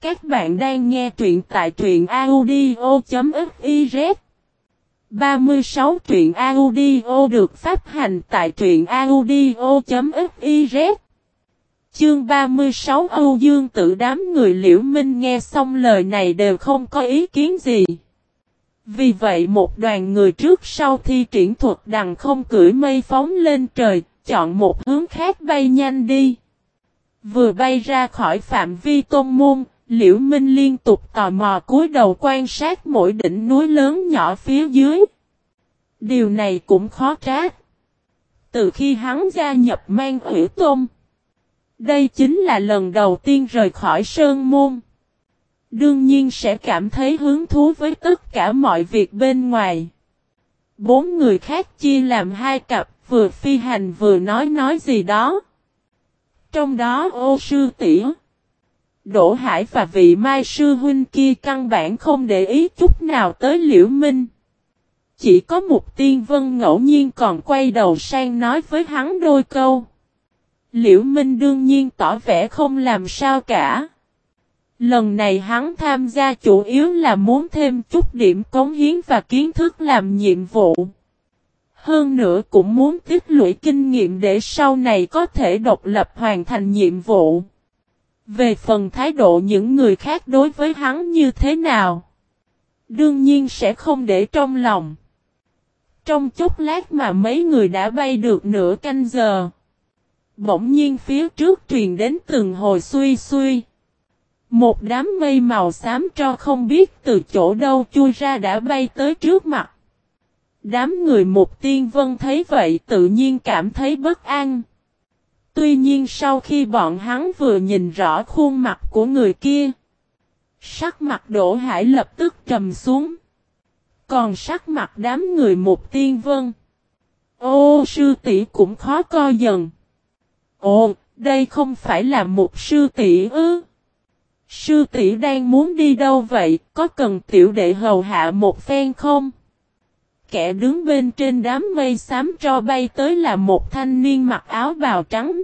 Các bạn đang nghe truyện tại truyện audio.fiz 36 truyện audio được phát hành tại truyện audio.fiz Chương 36 Âu Dương Tự. Đám người Liễu Minh nghe xong lời này đều không có ý kiến gì. Vì vậy một đoàn người trước sau thi triển thuật đằng không cưỡi mây phóng lên trời, chọn một hướng khác bay nhanh đi. Vừa bay ra khỏi phạm vi tôn môn, Liễu Minh liên tục tò mò cúi đầu quan sát mỗi đỉnh núi lớn nhỏ phía dưới. Điều này cũng khó trách. Từ khi hắn gia nhập Man Hủy Tôn, đây chính là lần đầu tiên rời khỏi Sơn Môn. Đương nhiên sẽ cảm thấy hứng thú với tất cả mọi việc bên ngoài. 4 người khác chia làm 2 cặp, vừa phi hành vừa nói gì đó. Trong đó Ô sư tỷ, Đỗ Hải và vị Mai sư huynh kia căn bản không để ý chút nào tới Liễu Minh. Chỉ có Mục Tiên Vân ngẫu nhiên còn quay đầu sang nói với hắn đôi câu. Liễu Minh đương nhiên tỏ vẻ không làm sao cả. Lần này hắn tham gia chủ yếu là muốn thêm chút điểm cống hiến và kiến thức làm nhiệm vụ. Hơn nữa cũng muốn tích lũy kinh nghiệm để sau này có thể độc lập hoàn thành nhiệm vụ. Về phần thái độ những người khác đối với hắn như thế nào, đương nhiên sẽ không để trong lòng. Trong chốc lát mà mấy người đã bay được nửa canh giờ. Bỗng nhiên phía trước truyền đến từng hồi xuy xuy. Một đám mây màu xám tro không biết từ chỗ đâu chui ra đã bay tới trước mặt. Đám người Mục Tiên Vân thấy vậy tự nhiên cảm thấy bất an. Tuy nhiên sau khi bọn hắn vừa nhìn rõ khuôn mặt của người kia, sắc mặt Đỗ Hải lập tức trầm xuống. Còn sắc mặt đám người Mục Tiên Vân, Ô sư tỷ cũng khó coi dần. Ồ, đây không phải là Mục sư tỷ ư? Sư tỷ đang muốn đi đâu vậy, có cần tiểu đệ hầu hạ một phen không? Kẻ đứng bên trên đám mây xám tro bay tới là một thanh niên mặc áo bào trắng.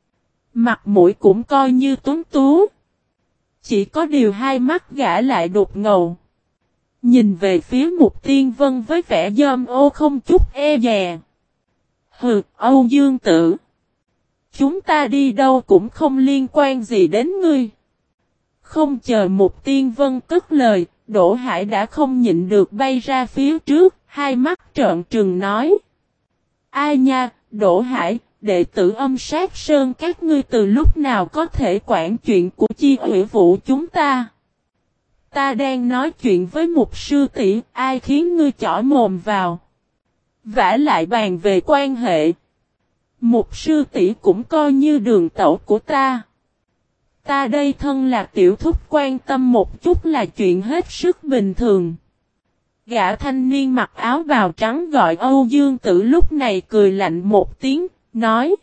Mặt mũi cũng coi như tuấn tú. Chỉ có điều hai mắt gã lại đục ngầu. Nhìn về phía Mục Tiên Vân với vẻ dâm ô không chút e dè. Hừ, Âu Dương Tự. Chúng ta đi đâu cũng không liên quan gì đến ngươi. Không chờ Mục Tiên Vân cất lời, Đỗ Hải đã không nhịn được bay ra phía trước, hai mắt trợn trừng nói. Ai nha, Đỗ Hải, đệ tử Âm Sát Sơn các ngươi từ lúc nào có thể quản chuyện của chi ủy vụ chúng ta? Ta đang nói chuyện với Mục sư tỷ, ai khiến ngươi chỏ mồm vào? Vả lại bàn về quan hệ. Mục sư tỷ cũng coi như đường tẩu của ta. Ta đây thân là tiểu thúc quan tâm một chút là chuyện hết sức bình thường. Gã thanh niên mặc áo bào trắng gọi Âu Dương Tự lúc này cười lạnh một tiếng, nói.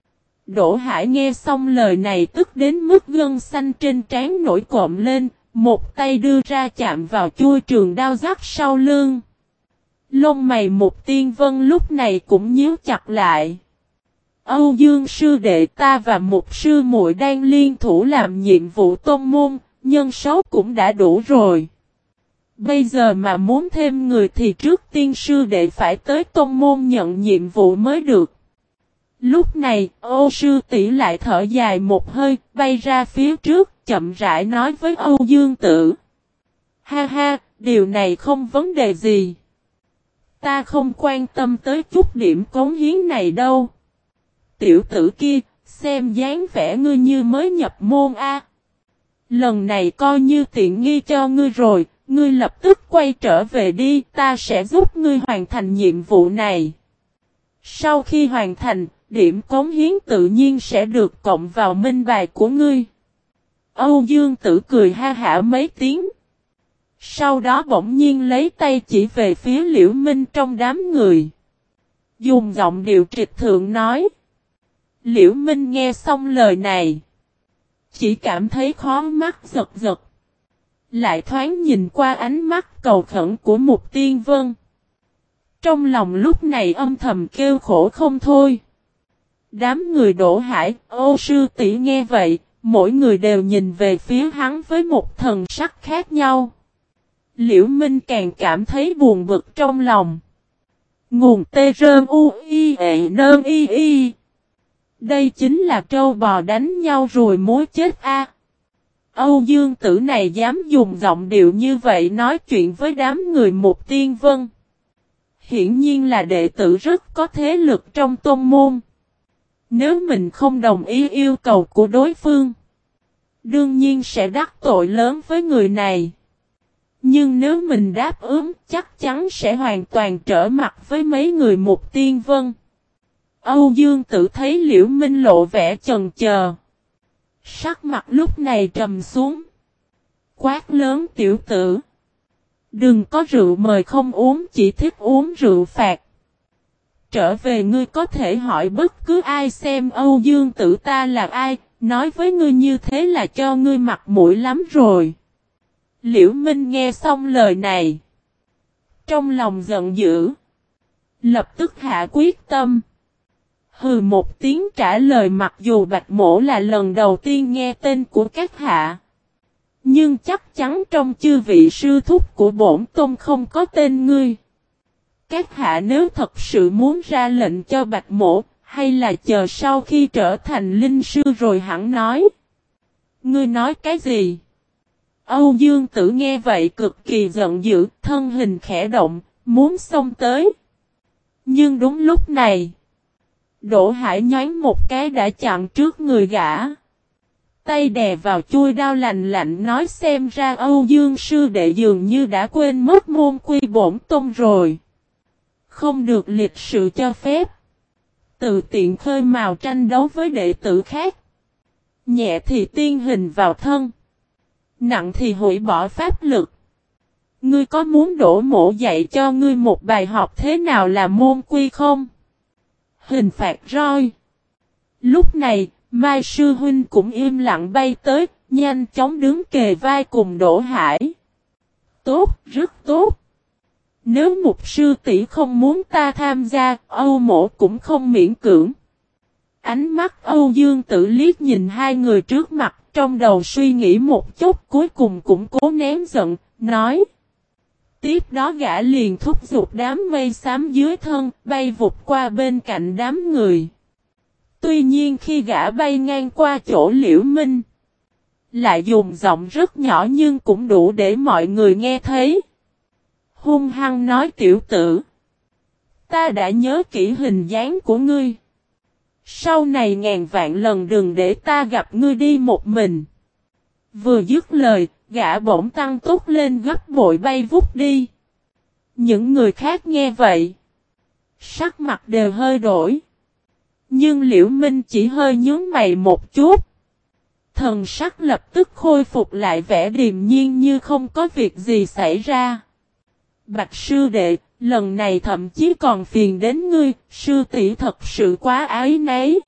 Đỗ Hải nghe xong lời này tức đến mức gân xanh trên trán nổi cộm lên, một tay đưa ra chạm vào chuôi trường đao rắc sau lưng. Lông mày Mục Tiên Vân lúc này cũng nhíu chặt lại. Âu Dương sư đệ, ta và Mục sư muội đang liên thủ làm nhiệm vụ tôn môn, nhân số cũng đã đủ rồi. Bây giờ mà muốn thêm người thì trước tiên sư đệ phải tới tôn môn nhận nhiệm vụ mới được. Lúc này, Ô sư tỷ lại thở dài một hơi, bay ra phía trước, chậm rãi nói với Âu Dương Tự. Ha ha, điều này không vấn đề gì. Ta không quan tâm tới chút điểm cống hiến này đâu. Tiểu tử kia, xem dáng vẻ ngươi như mới nhập môn a. Lần này coi như tiện nghi cho ngươi rồi, ngươi lập tức quay trở về đi, ta sẽ giúp ngươi hoàn thành nhiệm vụ này. Sau khi hoàn thành, điểm cống hiến tự nhiên sẽ được cộng vào minh bài của ngươi. Âu Dương Tự cười ha hả mấy tiếng. Sau đó bỗng nhiên lấy tay chỉ về phía Liễu Minh trong đám người. Dùng giọng điệu trịch thượng nói. Liễu Minh nghe xong lời này, chỉ cảm thấy khó mắt giật giật. Lại thoáng nhìn qua ánh mắt cầu khẩn của Mục Tiên Vân. Trong lòng lúc này âm thầm kêu khổ không thôi. Đám người Đỗ Hải, Ô sư tỷ nghe vậy, mỗi người đều nhìn về phía hắn với một thần sắc khác nhau. Liễu Minh càng cảm thấy buồn bực trong lòng. Nguồn tê rơn u y ệ nơn y y. Đây chính là trâu bò đánh nhau rồi mối chết a. Âu Dương Tử này dám dùng giọng điệu như vậy nói chuyện với đám người Mục Tiên Vân. Hiển nhiên là đệ tử rất có thế lực trong tôn môn. Nếu mình không đồng ý yêu cầu của đối phương, đương nhiên sẽ đắc tội lớn với người này. Nhưng nếu mình đáp ứng, chắc chắn sẽ hoàn toàn trở mặt với mấy người Mục Tiên Vân. Âu Dương Tử thấy Liễu Minh lộ vẻ chần chờ. Sắc mặt lúc này trầm xuống. Quát lớn: tiểu tử, đừng có rượu mời không uống, chỉ thích uống rượu phạt. Trở về ngươi có thể hỏi bất cứ ai xem Âu Dương Tử ta là ai, nói với ngươi như thế là cho ngươi mặt mũi lắm rồi. Liễu Minh nghe xong lời này, trong lòng giận dữ, lập tức hạ quyết tâm. Hừ một tiếng trả lời, mặc dù Bạch Mỗ là lần đầu tiên nghe tên của các hạ, nhưng chắc chắn trong chư vị sư thúc của bổn tôn không có tên ngươi. Các hạ nếu thật sự muốn ra lệnh cho Bạch Mỗ, hay là chờ sau khi trở thành linh sư rồi hẳn nói. Ngươi nói cái gì? Âu Dương Tử nghe vậy cực kỳ giận dữ, thân hình khẽ động, muốn xông tới. Nhưng đúng lúc này, Đỗ Hải nhoáng một cái đã chặn trước người gã. Tay đè vào chuôi đao lạnh lạnh nói: xem ra Âu Dương sư đệ dường như đã quên mất môn quy bổn tôn rồi. Không được lịch sự cho phép. Tự tiện khơi mào tranh đấu với đệ tử khác. Nhẹ thì tiên hình vào thân, nặng thì hủy bỏ pháp lực. Ngươi có muốn Đỗ mỗ dạy cho ngươi một bài học thế nào là môn quy không? Hình phạt roi. Lúc này, Mai sư huynh cũng im lặng bay tới, nhanh chóng đứng kề vai cùng Đỗ Hải. Tốt, rất tốt. Nếu mục sư tỷ không muốn ta tham gia, Âu mỗ cũng không miễn cưỡng. Ánh mắt Âu Dương Tử liếc nhìn hai người trước mặt, trong đầu suy nghĩ một chút, cuối cùng cũng cố nén giận, nói. Tiếp đó gã liền thúc giục đám mây xám dưới thân, bay vụt qua bên cạnh đám người. Tuy nhiên khi gã bay ngang qua chỗ Liễu Minh, lại dùng giọng rất nhỏ nhưng cũng đủ để mọi người nghe thấy. Hung hăng nói: tiểu tử, ta đã nhớ kỹ hình dáng của ngươi. Sau này ngàn vạn lần đừng để ta gặp ngươi đi một mình. Vừa dứt lời, gã bỗng tăng tốc lên gấp bội bay vút đi. Những người khác nghe vậy, sắc mặt đều hơi đổi. Nhưng Liễu Minh chỉ hơi nhướng mày một chút. Thần sắc lập tức khôi phục lại vẻ điềm nhiên như không có việc gì xảy ra. Bạch sư đệ, lần này thậm chí còn phiền đến ngươi, sư tỷ thật sự quá ái nấy.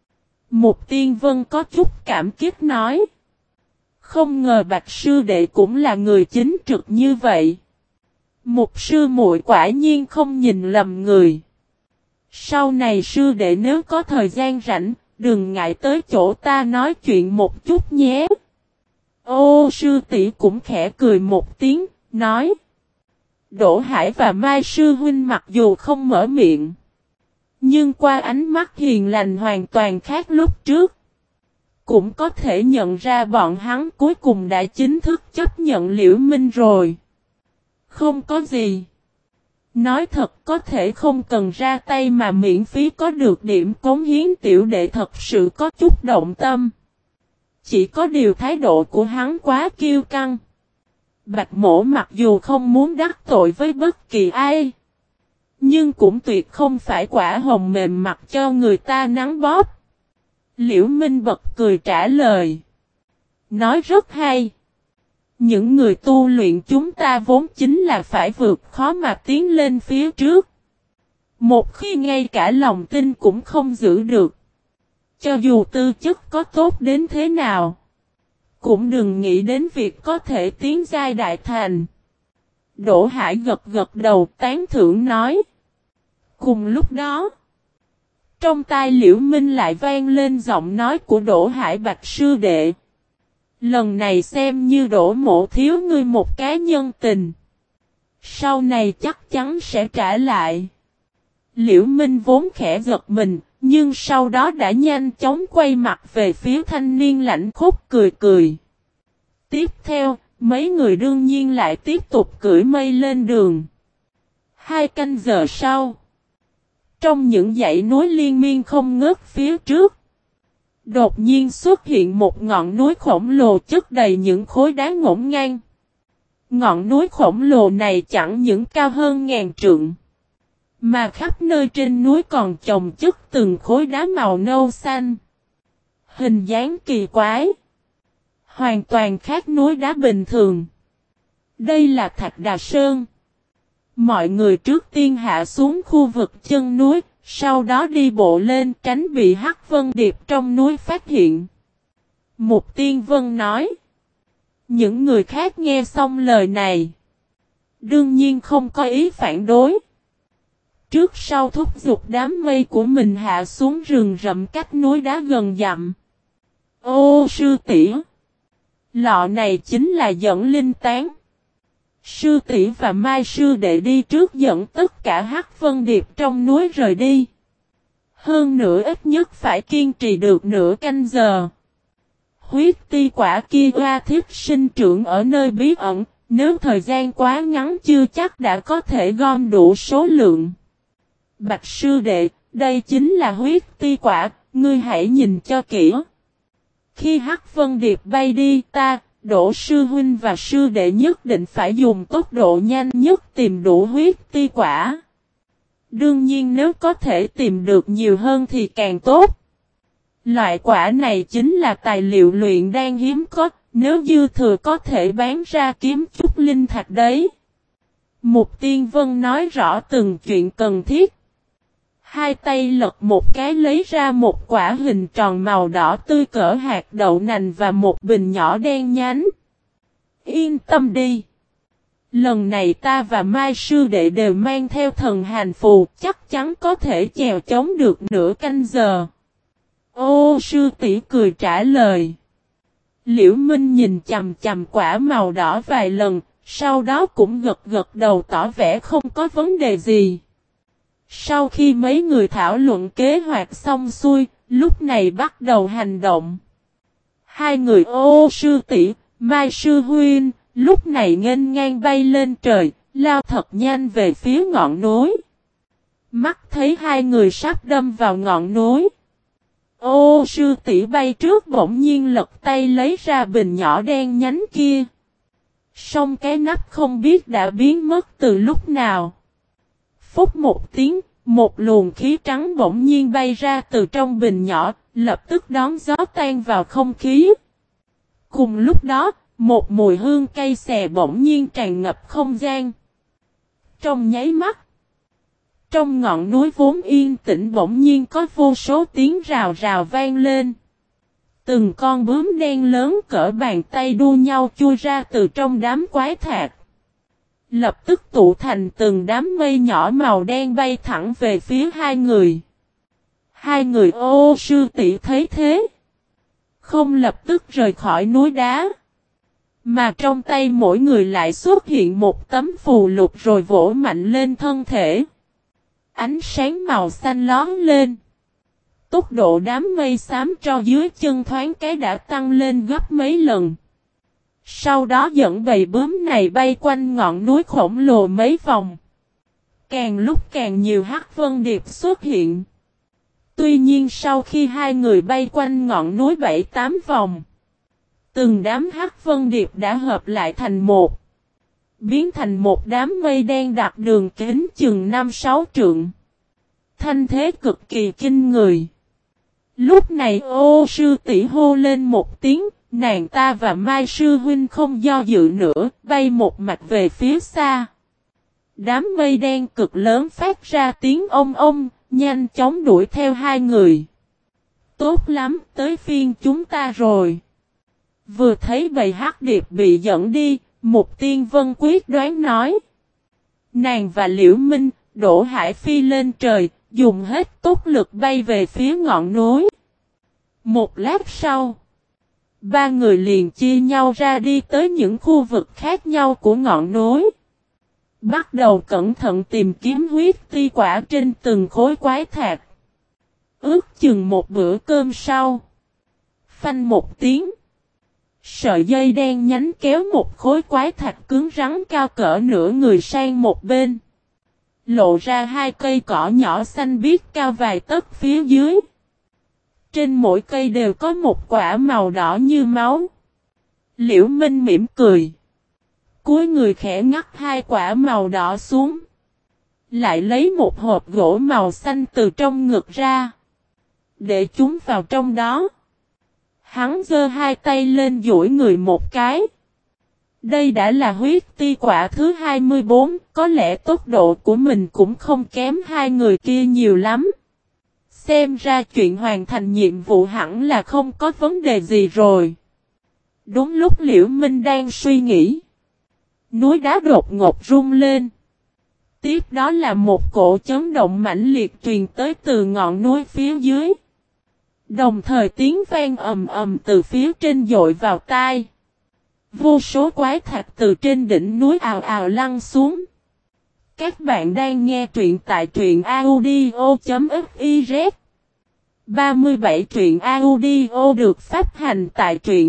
Mục Tiên Vân có chút cảm kích nói. Không ngờ Bạch sư đệ cũng là người chính trực như vậy. Mục sư muội quả nhiên không nhìn lầm người. Sau này sư đệ nếu có thời gian rảnh, đừng ngại tới chỗ ta nói chuyện một chút nhé. Ô sư tỷ cũng khẽ cười một tiếng, nói. Đỗ Hải và Mai sư huynh mặc dù không mở miệng, nhưng qua ánh mắt hiền lành hoàn toàn khác lúc trước, cũng có thể nhận ra bọn hắn cuối cùng đã chính thức chấp nhận Liễu Minh rồi. Không có gì. Nói thật có thể không cần ra tay mà miễn phí có được điểm cống hiến, tiểu đệ thật sự có chút động tâm. Chỉ có điều thái độ của hắn quá kiêu căng. Bạch Mỗ mặc dù không muốn đắc tội với bất kỳ ai, nhưng cũng tuyệt không phải quả hồng mềm mặt cho người ta nắng bóp. Liễu Minh bật cười trả lời. Nói rất hay. Những người tu luyện chúng ta vốn chính là phải vượt khó mà tiến lên phía trước. Một khi ngay cả lòng tin cũng không giữ được, cho dù tư chất có tốt đến thế nào, cũng đừng nghĩ đến việc có thể tiến giai đại thành. Đỗ Hải gật gật đầu tán thưởng nói. Cùng lúc đó, Trong tai Liễu Minh lại vang lên giọng nói của Đỗ Hải Bạch sư đệ. Lần này xem như Đỗ mộ thiếu ngươi một cái nhân tình. Sau này chắc chắn sẽ trả lại. Liễu Minh vốn khẽ giật mình, nhưng sau đó đã nhanh chóng quay mặt về phía thanh niên lãnh khốc cười cười. Tiếp theo, mấy người đương nhiên lại tiếp tục cưỡi mây lên đường. 2 canh giờ sau, trong những dãy núi liên miên không ngớt phía trước, đột nhiên xuất hiện một ngọn núi khổng lồ chất đầy những khối đá ngổn ngang. Ngọn núi khổng lồ này chẳng những cao hơn ngàn trượng, mà khắp nơi trên núi còn chồng chất từng khối đá màu nâu xanh. Hình dáng kỳ quái, hoàn toàn khác núi đá bình thường. Đây là Thạch Đà Sơn. Mọi người trước tiên hạ xuống khu vực chân núi, sau đó đi bộ lên tránh bị Hắc Vân Điệp trong núi phát hiện. Mục Tiên Vân nói. Những người khác nghe xong lời này, đương nhiên không có ý phản đối. Trước sau thúc giục đám mây của mình hạ xuống rừng rậm cách núi đá gần dặm. Ô sư tỷ, lọ này chính là dẫn linh tán. Sư tỷ và Mai sư đệ đi trước dẫn tất cả Hắc Vân Điệp trong núi rời đi. Hơn nữa ít nhất phải kiên trì được nửa canh giờ. Huyết ti quả kia oa thiết sinh trưởng ở nơi bí ẩn, nếu thời gian quá ngắn chưa chắc đã có thể gom đủ số lượng. Bạch sư đệ, đây chính là huyết ti quả, ngươi hãy nhìn cho kỹ. Khi Hắc Vân Điệp bay đi ta, Đỗ sư huynh và sư đệ nhất định phải dùng tốc độ nhanh nhất tìm đủ huyết ti quả. Đương nhiên nếu có thể tìm được nhiều hơn thì càng tốt. Loại quả này chính là tài liệu luyện đan hiếm có, nếu dư thừa có thể bán ra kiếm chút linh thạch đấy. Mục Tiên Vân nói rõ từng chuyện cần thiết. Hai tay lật một cái lấy ra một quả hình tròn màu đỏ tươi cỡ hạt đậu nành và một bình nhỏ đen nhánh. Yên tâm đi. Lần này ta và Mai sư đệ đều mang theo thần hành phù, chắc chắn có thể chèo chống được nửa canh giờ. Ô sư tỷ cười trả lời. Liễu Minh nhìn chằm chằm quả màu đỏ vài lần, sau đó cũng gật gật đầu tỏ vẻ không có vấn đề gì. Sau khi mấy người thảo luận kế hoạch xong xuôi, lúc này bắt đầu hành động. Hai người ô sư tỷ, Mai sư huynh, lúc này nghênh ngang bay lên trời, lao thật nhanh về phía ngọn núi. Mắt thấy hai người sắp đâm vào ngọn núi. Ô sư tỷ bay trước bỗng nhiên lật tay lấy ra bình nhỏ đen nhánh kia. Song cái nắp không biết đã biến mất từ lúc nào. Phút một tiếng, một luồng khí trắng bỗng nhiên bay ra từ trong bình nhỏ, lập tức đón gió tan vào không khí. Cùng lúc đó, một mùi hương cây xè bỗng nhiên tràn ngập không gian. Trong nháy mắt, trong ngọn núi vốn yên tĩnh bỗng nhiên có vô số tiếng rào rào vang lên. Từng con bướm đen lớn cỡ bàn tay đua nhau chui ra từ trong đám quái thạch. Lập tức tụ thành từng đám mây nhỏ màu đen bay thẳng về phía hai người. Hai người ô sư tỷ thấy thế, không lập tức rời khỏi núi đá. Mà trong tay mỗi người lại xuất hiện một tấm phù lục rồi vỗ mạnh lên thân thể. Ánh sáng màu xanh lóm lên. Tốc độ đám mây xám tro dưới chân thoáng cái đã tăng lên gấp mấy lần. Sau đó dẫn bầy bướm này bay quanh ngọn núi khổng lồ mấy vòng. Càng lúc càng nhiều Hắc Vân Điệp xuất hiện. Tuy nhiên sau khi hai người bay quanh ngọn núi 7-8 vòng, từng đám Hắc Vân Điệp đã hợp lại thành một. Biến thành một đám mây đen đặc đường kính chừng 5-6 trượng. Thanh thế cực kỳ kinh người. Lúc này ô sư tỷ hô lên một tiếng, nàng ta và Mai sư huynh không do dự nữa, bay một mạch về phía xa. Đám mây đen cực lớn phát ra tiếng ông ông, nhanh chóng đuổi theo hai người. Tốt lắm, tới phiên chúng ta rồi. Vừa thấy bầy hắc điệp bị dẫn đi, Mục Tiên Vân quyết đoán nói. Nàng và Liễu Minh, Đỗ Hải Phi lên trời, dùng hết tốc lực bay về phía ngọn núi. Một lát sau, ba người liền chia nhau ra đi tới những khu vực khác nhau của ngọn núi. Bắt đầu cẩn thận tìm kiếm huyết ti quả trên từng khối quái thạch. Ước chừng một bữa cơm sau. Phanh một tiếng. Sợi dây đen nhánh kéo một khối quái thạch cứng rắn cao cỡ nửa người sang một bên. Lộ ra hai cây cỏ nhỏ xanh biếc cao vài tấc phía dưới. Trên mỗi cây đều có một quả màu đỏ như máu. Liễu Minh mỉm cười. Cúi người khẽ ngắt hai quả màu đỏ xuống. Lại lấy một hộp gỗ màu xanh từ trong ngực ra. Để chúng vào trong đó. Hắn giơ hai tay lên duỗi người một cái. Đây đã là huyết ti quả thứ 24, có lẽ tốc độ của mình cũng không kém hai người kia nhiều lắm. Xem ra chuyện hoàn thành nhiệm vụ hẳn là không có vấn đề gì rồi. Đúng lúc Liễu Minh đang suy nghĩ. Núi đá đột ngột rung lên. Tiếp đó là một cỗ chấn động mãnh liệt truyền tới từ ngọn núi phía dưới. Đồng thời tiếng vang ầm ầm từ phía trên dội vào tai. Vô số quái thạch từ trên đỉnh núi ào ào lăn xuống. Các bạn đang nghe truyện tại truyện audio.fiz 37 truyện audio được phát hành tại truyện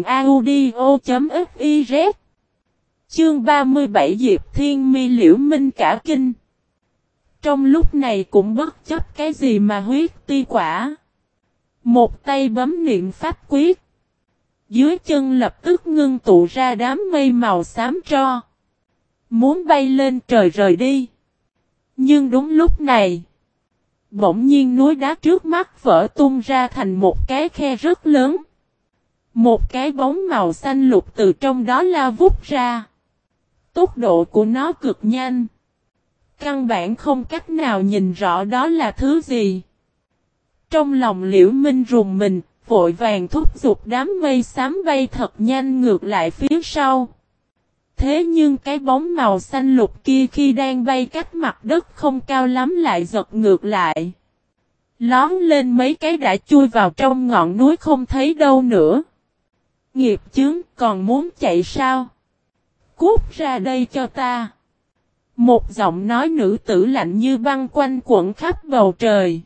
audio.fiz. Chương 37 Diệp Thiên Mi Liễu Minh cả kinh. Trong lúc này cũng bất chấp cái gì mà huyết ti quả. Một tay bấm niệm pháp quyết. Dưới chân lập tức ngưng tụ ra đám mây màu xám tro. Muốn bay lên trời rời đi. Nhưng đúng lúc này. Bỗng nhiên núi đá trước mắt vỡ tung ra thành một cái khe rất lớn. Một cái bóng màu xanh lục từ trong đó lao vút ra. Tốc độ của nó cực nhanh. Căn bản không cách nào nhìn rõ đó là thứ gì. Trong lòng Liễu Minh rùng mình, vội vàng thúc giục đám mây xám bay thật nhanh ngược lại phía sau. Thế nhưng cái bóng màu xanh lục kia khi đang bay cách mặt đất không cao lắm lại giật ngược lại. Lón lên mấy cái đã chui vào trong ngọn núi không thấy đâu nữa. Nghiệp chướng còn muốn chạy sao? Cút ra đây cho ta. Một giọng nói nữ tử lạnh như băng quanh quẩn khắp bầu trời.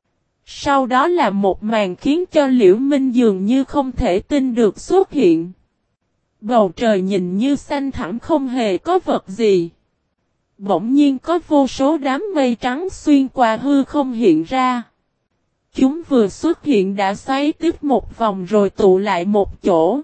Sau đó là một màn khiến cho Liễu Minh dường như không thể tin được xuất hiện. Bầu trời nhìn như xanh thẳm không hề có vật gì. Bỗng nhiên có vô số đám mây trắng xuyên qua hư không hiện ra. Chúng vừa xuất hiện đã xoáy tiếp một vòng rồi tụ lại một chỗ.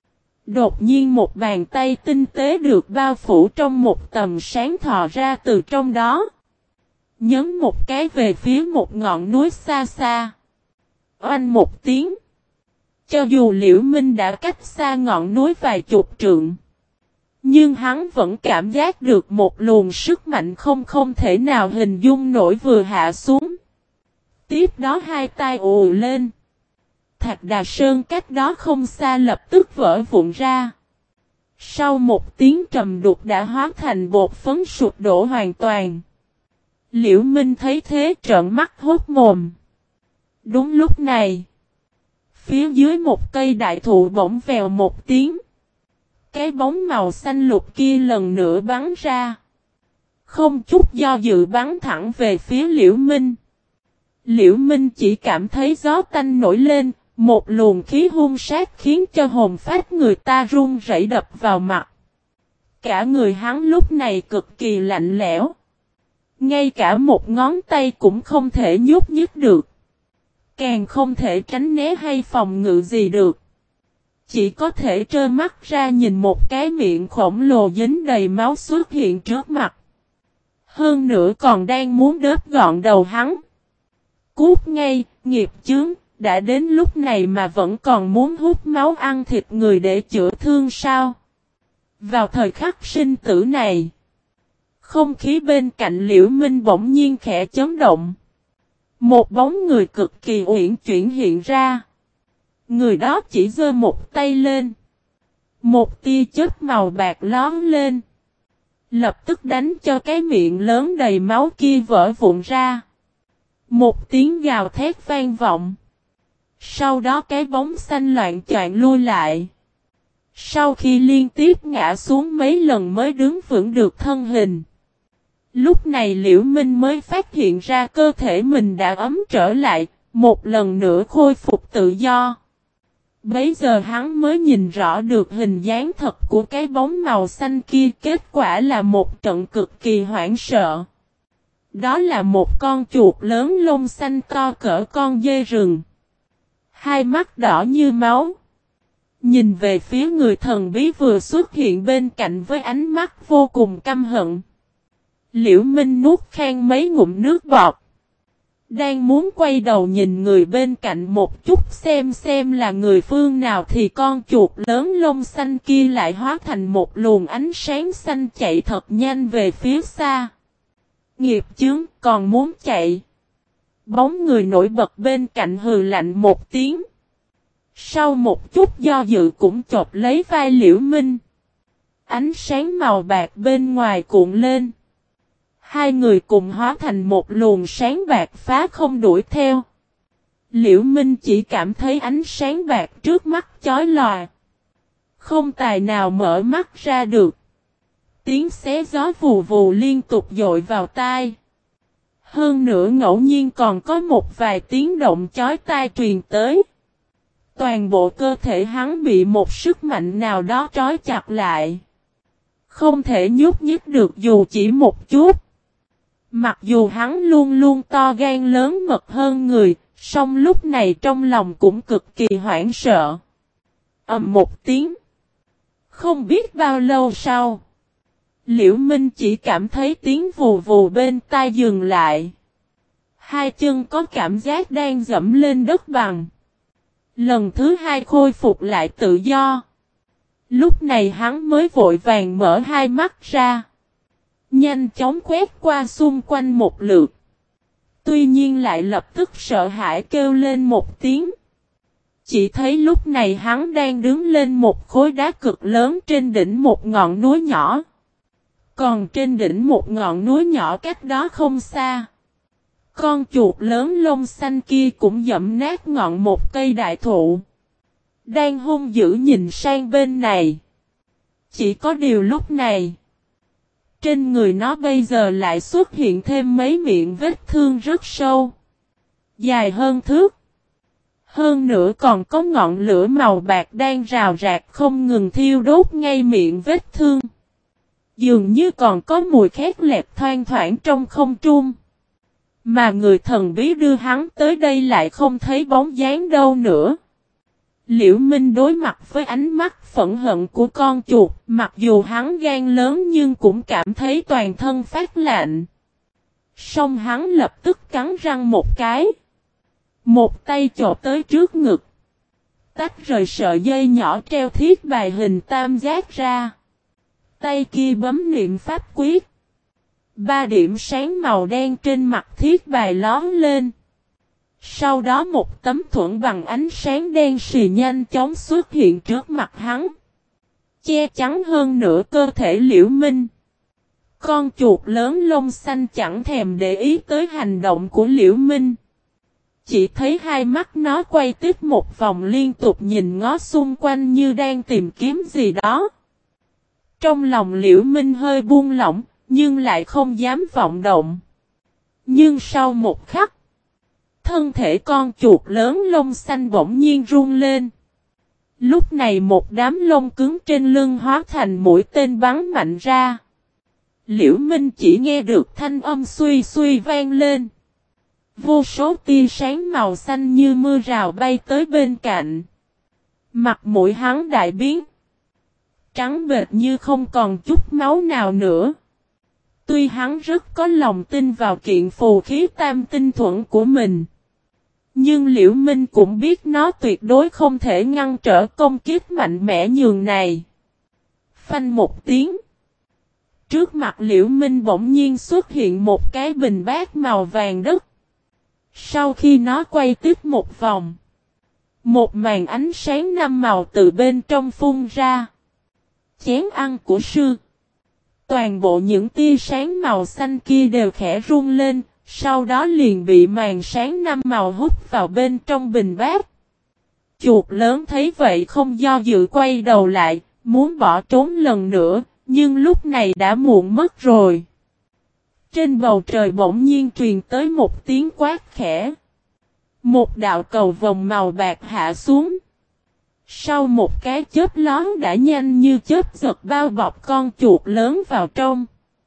Đột nhiên một bàn tay tinh tế được bao phủ trong một tầm sáng thò ra từ trong đó. Nhấn một cái về phía một ngọn núi xa xa. Oanh một tiếng. Cho dù Liễu Minh đã cách xa ngọn núi vài chục trượng. Nhưng hắn vẫn cảm giác được một luồng sức mạnh không thể nào hình dung nổi vừa hạ xuống. Tiếp đó hai tay ù lên. Thạch Đà Sơn cách đó không xa lập tức vỡ vụn ra. Sau một tiếng trầm đục đã hóa thành bột phấn sụp đổ hoàn toàn. Liễu Minh thấy thế trợn mắt hốt mồm. Đúng lúc này, phía dưới một cây đại thụ bỗng vèo một tiếng. Cái bóng màu xanh lục kia lần nữa bắn ra. Không chút do dự bắn thẳng về phía Liễu Minh. Liễu Minh chỉ cảm thấy gió tanh nổi lên, một luồng khí hung sát khiến cho hồn phách người ta run rẩy đập vào mặt. Cả người hắn lúc này cực kỳ lạnh lẽo. Ngay cả một ngón tay cũng không thể nhúc nhích được. Càng không thể tránh né hay phòng ngự gì được. Chỉ có thể trơ mắt ra nhìn một cái miệng khổng lồ dính đầy máu xuất hiện trước mặt. Hơn nữa còn đang muốn đớp gọn đầu hắn. Cút ngay, nghiệp chướng, đã đến lúc này mà vẫn còn muốn hút máu ăn thịt người để chữa thương sao? Vào thời khắc sinh tử này, không khí bên cạnh Liễu Minh bỗng nhiên khẽ chấn động. Một bóng người cực kỳ uyển chuyển hiện ra. Người đó chỉ giơ một tay lên. Một tia chớp màu bạc lóe lên. Lập tức đánh cho cái miệng lớn đầy máu kia vỡ vụn ra. Một tiếng gào thét vang vọng. Sau đó cái bóng xanh loạn choạng lui lại. Sau khi liên tiếp ngã xuống mấy lần mới đứng vững được thân hình. Lúc này Liễu Minh mới phát hiện ra cơ thể mình đã ấm trở lại, một lần nữa khôi phục tự do. Bấy giờ hắn mới nhìn rõ được hình dáng thật của cái bóng màu xanh kia, kết quả là một trận cực kỳ hoảng sợ. Đó là một con chuột lớn lông xanh to cỡ con dê rừng. Hai mắt đỏ như máu. Nhìn về phía người thần bí vừa xuất hiện bên cạnh với ánh mắt vô cùng căm hận. Liễu Minh nuốt khan mấy ngụm nước bọt. Đang muốn quay đầu nhìn người bên cạnh một chút xem là người phương nào thì con chuột lớn lông xanh kia lại hóa thành một luồng ánh sáng xanh chạy thật nhanh về phía xa. Nghiệp chướng còn muốn chạy. Bóng người nổi bật bên cạnh hừ lạnh một tiếng. Sau một chút do dự cũng chộp lấy vai Liễu Minh. Ánh sáng màu bạc bên ngoài cuộn lên. Hai người cùng hóa thành một luồng sáng bạc phá không đuổi theo. Liễu Minh chỉ cảm thấy ánh sáng bạc trước mắt chói lòa. Không tài nào mở mắt ra được. Tiếng xé gió vù vù liên tục dội vào tai. Hơn nữa ngẫu nhiên còn có một vài tiếng động chói tai truyền tới. Toàn bộ cơ thể hắn bị một sức mạnh nào đó trói chặt lại. Không thể nhúc nhích được dù chỉ một chút. Mặc dù hắn luôn luôn to gan lớn mật hơn người, song lúc này trong lòng cũng cực kỳ hoảng sợ. Ầm một tiếng. Không biết bao lâu sau. Liễu Minh chỉ cảm thấy tiếng vù vù bên tai dừng lại. Hai chân có cảm giác đang dẫm lên đất bằng. Lần thứ hai khôi phục lại tự do. Lúc này hắn mới vội vàng mở hai mắt ra. Nhanh chóng quét qua xung quanh một lượt. Tuy nhiên lại lập tức sợ hãi kêu lên một tiếng. Chỉ thấy lúc này hắn đang đứng lên một khối đá cực lớn trên đỉnh một ngọn núi nhỏ. Còn trên đỉnh một ngọn núi nhỏ cách đó không xa. Con chuột lớn lông xanh kia cũng dẫm nát ngọn một cây đại thụ. Đang hung dữ nhìn sang bên này. Chỉ có điều lúc này. Trên người nó bây giờ lại xuất hiện thêm mấy miệng vết thương rất sâu. Dài hơn thước. Hơn nữa còn có ngọn lửa màu bạc đang rào rạc không ngừng thiêu đốt ngay miệng vết thương. Dường như còn có mùi khét lẹt thoang thoảng trong không trung. Mà người thần bí đưa hắn tới đây lại không thấy bóng dáng đâu nữa. Liễu Minh đối mặt với ánh mắt phẫn hận của con chuột, mặc dù hắn gan lớn nhưng cũng cảm thấy toàn thân phát lạnh. Song hắn lập tức cắn răng một cái. Một tay chộp tới trước ngực. Tách rời sợi dây nhỏ treo thiết bài hình tam giác ra. Tay kia bấm niệm pháp quyết. 3 điểm sáng màu đen trên mặt thiết bài lóm lên. Sau đó một tấm thuẫn bằng ánh sáng đen xì nhanh chóng xuất hiện trước mặt hắn. Che chắn hơn nửa cơ thể Liễu Minh. Con chuột lớn lông xanh chẳng thèm để ý tới hành động của Liễu Minh. Chỉ thấy hai mắt nó quay tiếp một vòng liên tục nhìn ngó xung quanh như đang tìm kiếm gì đó. Trong lòng Liễu Minh hơi buông lỏng, nhưng lại không dám vọng động. Nhưng sau một khắc, thân thể con chuột lớn lông xanh bỗng nhiên run lên. Lúc này một đám lông cứng trên lưng hóa thành mũi tên bắn mạnh ra. Liễu Minh chỉ nghe được thanh âm suy suy vang lên. Vô số tia sáng màu xanh như mưa rào bay tới bên cạnh. Mặt mũi hắn đại biến. Trắng bệch như không còn chút máu nào nữa. Tuy hắn rất có lòng tin vào kiện phù khí tam tinh thuẫn của mình. Nhưng Liễu Minh cũng biết nó tuyệt đối không thể ngăn trở công kích mạnh mẽ nhường này. Phanh một tiếng. Trước mặt Liễu Minh bỗng nhiên xuất hiện một cái bình bát màu vàng đất. Sau khi nó quay tiếp một vòng. Một màn ánh sáng năm màu từ bên trong phun ra. Chén ăn của sư. Toàn bộ những tia sáng màu xanh kia đều khẽ rung lên, sau đó liền bị màn sáng năm màu hút vào bên trong bình bát. Chuột lớn thấy vậy không do dự quay đầu lại, muốn bỏ trốn lần nữa, nhưng lúc này đã muộn mất rồi. Trên bầu trời bỗng nhiên truyền tới một tiếng quát khẽ. Một đạo cầu vồng màu bạc hạ xuống. Sau một cái chớp lóe đã nhanh như chớp giật bao bọc con chuột lớn vào trong.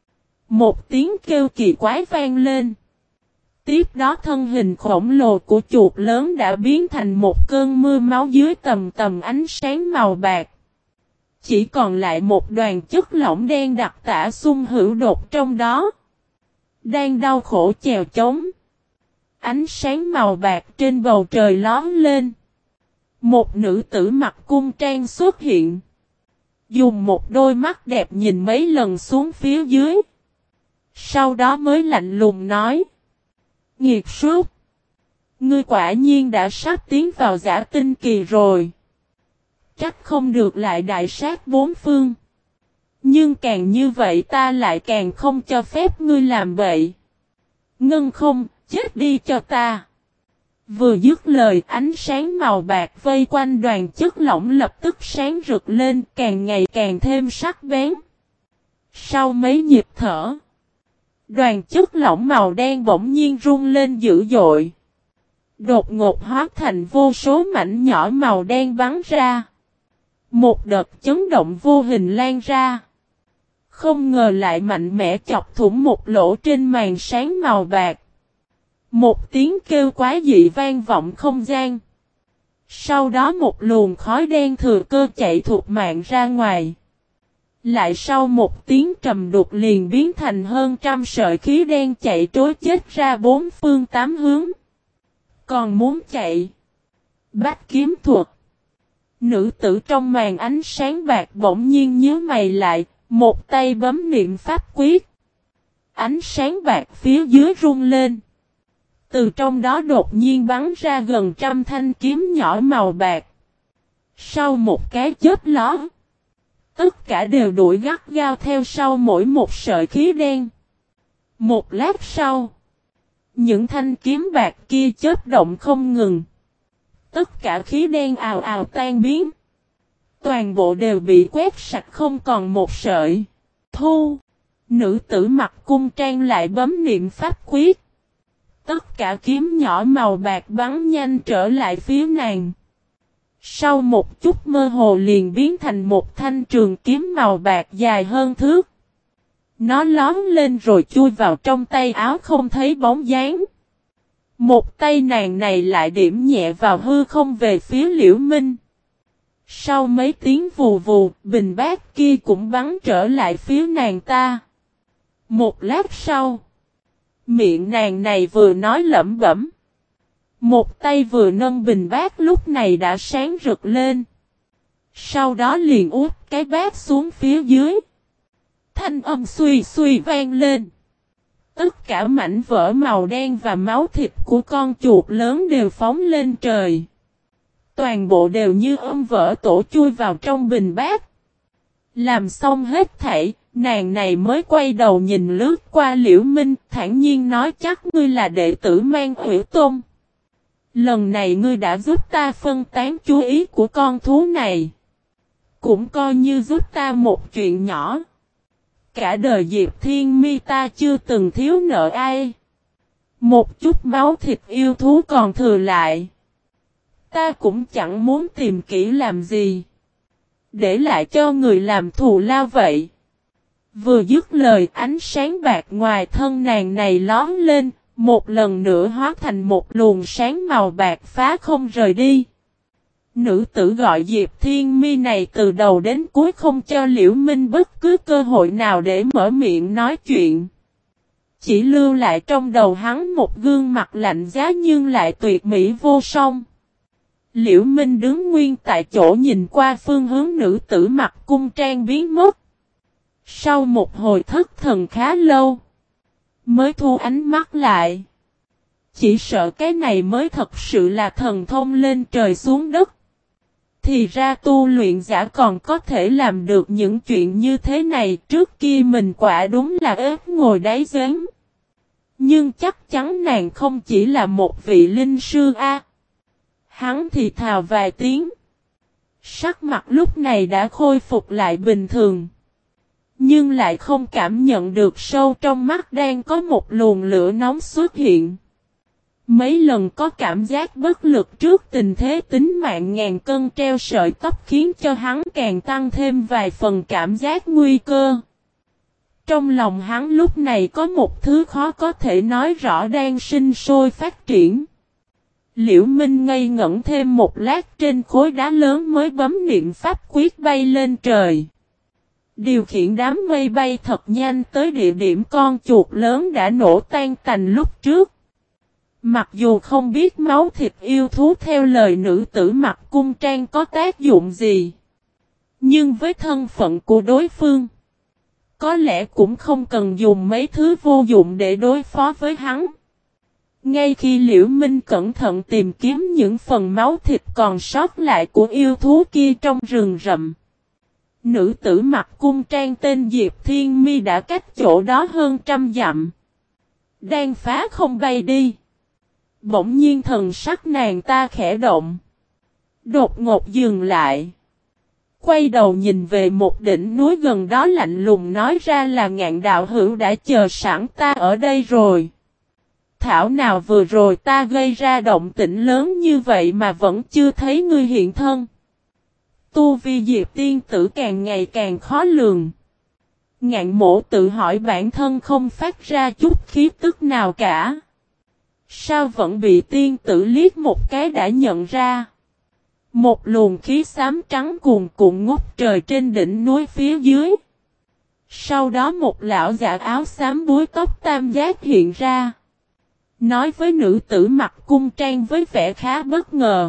Một tiếng kêu kỳ quái vang lên. Tiếp đó thân hình khổng lồ của chuột lớn đã biến thành một cơn mưa máu dưới tầm tầm ánh sáng màu bạc. Chỉ còn lại một đoàn chất lỏng đen đặc tả xung hữu đột trong đó. Đang đau khổ chèo chống. Ánh sáng màu bạc trên bầu trời lóe lên. Một nữ tử mặc cung trang xuất hiện. Dùng một đôi mắt đẹp nhìn mấy lần xuống phía dưới. Sau đó mới lạnh lùng nói. Nghiệt súc. Ngươi quả nhiên đã sắp tiến vào giả tinh kỳ rồi. Trách không được lại đại sát bốn phương. Nhưng càng như vậy ta lại càng không cho phép ngươi làm vậy. Ngân không, chết đi cho ta. Vừa dứt lời ánh sáng màu bạc vây quanh đoàn chất lỏng lập tức sáng rực lên càng ngày càng thêm sắc bén. Sau mấy nhịp thở. Đoàn chất lỏng màu đen bỗng nhiên rung lên dữ dội. Đột ngột hóa thành vô số mảnh nhỏ màu đen bắn ra. Một đợt chấn động vô hình lan ra. Không ngờ lại mạnh mẽ chọc thủng một lỗ trên màn sáng màu bạc. Một tiếng kêu quá dị vang vọng không gian. Sau đó một luồng khói đen thừa cơ chạy thục mạng ra ngoài. Lại sau một tiếng trầm đục liền biến thành hơn trăm sợi khí đen chạy trối chết ra bốn phương tám hướng. Còn muốn chạy. Bách kiếm thuật. Nữ tử trong màn ánh sáng bạc bỗng nhiên nhíu mày lại, một tay bấm niệm pháp quyết. Ánh sáng bạc phía dưới rung lên. Từ trong đó đột nhiên bắn ra gần trăm thanh kiếm nhỏ màu bạc. Sau một cái chớp lóe, tất cả đều đuổi gắt gao theo sau mỗi một sợi khí đen. Một lát sau, những thanh kiếm bạc kia chớp động không ngừng. Tất cả khí đen ào ào tan biến. Toàn bộ đều bị quét sạch không còn một sợi. Thu, nữ tử mặc cung trang lại bấm niệm pháp quyết. Tất cả kiếm nhỏ màu bạc bắn nhanh trở lại phía nàng. Sau một chút mơ hồ liền biến thành một thanh trường kiếm màu bạc dài hơn thước. Nó lóm lên rồi chui vào trong tay áo không thấy bóng dáng. Một tay nàng này lại điểm nhẹ vào hư không về phía Liễu Minh. Sau mấy tiếng vù vù, bình bát kia cũng bắn trở lại phía nàng ta. Một lát sau, miệng nàng này vừa nói lẩm bẩm. Một tay vừa nâng bình bát lúc này đã sáng rực lên. Sau đó liền úp cái bát xuống phía dưới. Thanh âm suy suy vang lên. Tất cả mảnh vỡ màu đen và máu thịt của con chuột lớn đều phóng lên trời. Toàn bộ đều như vỡ tổ chui vào trong bình bát. Làm xong hết thảy, nàng này mới quay đầu nhìn lướt qua Liễu Minh, thản nhiên nói chắc ngươi là đệ tử Mang Hủy Tôn. Lần này ngươi đã giúp ta phân tán chú ý của con thú này. Cũng coi như giúp ta một chuyện nhỏ. Cả đời Diệp Thiên Mi ta chưa từng thiếu nợ ai. Một chút máu thịt yêu thú còn thừa lại. Ta cũng chẳng muốn tìm kỹ làm gì. Để lại cho người làm thù lao vậy. Vừa dứt lời ánh sáng bạc ngoài thân nàng này lóm lên. Một lần nữa hóa thành một luồng sáng màu bạc phá không rời đi. Nữ tử gọi Diệp Thiên Mi này từ đầu đến cuối không cho Liễu Minh bất cứ cơ hội nào để mở miệng nói chuyện. Chỉ lưu lại trong đầu hắn một gương mặt lạnh giá nhưng lại tuyệt mỹ vô song. Liễu Minh đứng nguyên tại chỗ nhìn qua phương hướng nữ tử mặc cung trang biến mất. Sau một hồi thất thần khá lâu, mới thu ánh mắt lại. Chỉ sợ cái này mới thật sự là thần thông lên trời xuống đất. Thì ra tu luyện giả còn có thể làm được những chuyện như thế này, trước kia mình quả đúng là ếch ngồi đáy giếng. Nhưng chắc chắn nàng không chỉ là một vị linh sư a. Hắn thì thào vài tiếng. Sắc mặt lúc này đã khôi phục lại bình thường. Nhưng lại không cảm nhận được sâu trong mắt đang có một luồng lửa nóng xuất hiện. Mấy lần có cảm giác bất lực trước tình thế tính mạng ngàn cân treo sợi tóc khiến cho hắn càng tăng thêm vài phần cảm giác nguy cơ. Trong lòng hắn lúc này có một thứ khó có thể nói rõ đang sinh sôi phát triển. Liễu Minh ngây ngẩn thêm một lát trên khối đá lớn mới bấm niệm pháp quyết bay lên trời. Điều khiển đám mây bay thật nhanh tới địa điểm con chuột lớn đã nổ tan tành lúc trước. Mặc dù không biết máu thịt yêu thú theo lời nữ tử mặc cung trang có tác dụng gì. Nhưng với thân phận của đối phương, có lẽ cũng không cần dùng mấy thứ vô dụng để đối phó với hắn. Ngay khi Liễu Minh cẩn thận tìm kiếm những phần máu thịt còn sót lại của yêu thú kia trong rừng rậm, nữ tử mặc cung trang tên Diệp Thiên Mi đã cách chỗ đó hơn 100 dặm. Đang phá không bay đi. Bỗng nhiên thần sắc nàng ta khẽ động. Đột ngột dừng lại. Quay đầu nhìn về một đỉnh núi gần đó lạnh lùng nói ra là Ngạn đạo hữu đã chờ sẵn ta ở đây rồi. Thảo nào vừa rồi ta gây ra động tĩnh lớn như vậy mà vẫn chưa thấy ngươi hiện thân. Tu vi Diệp tiên tử càng ngày càng khó lường. Ngạn mộ tự hỏi bản thân không phát ra chút khí tức nào cả. Sao vẫn bị tiên tử liếc một cái đã nhận ra. Một luồng khí xám trắng cuồn cuộn ngút trời trên đỉnh núi phía dưới. Sau đó một lão giả áo xám búi tóc tam giác hiện ra. Nói với nữ tử mặc cung trang với vẻ khá bất ngờ.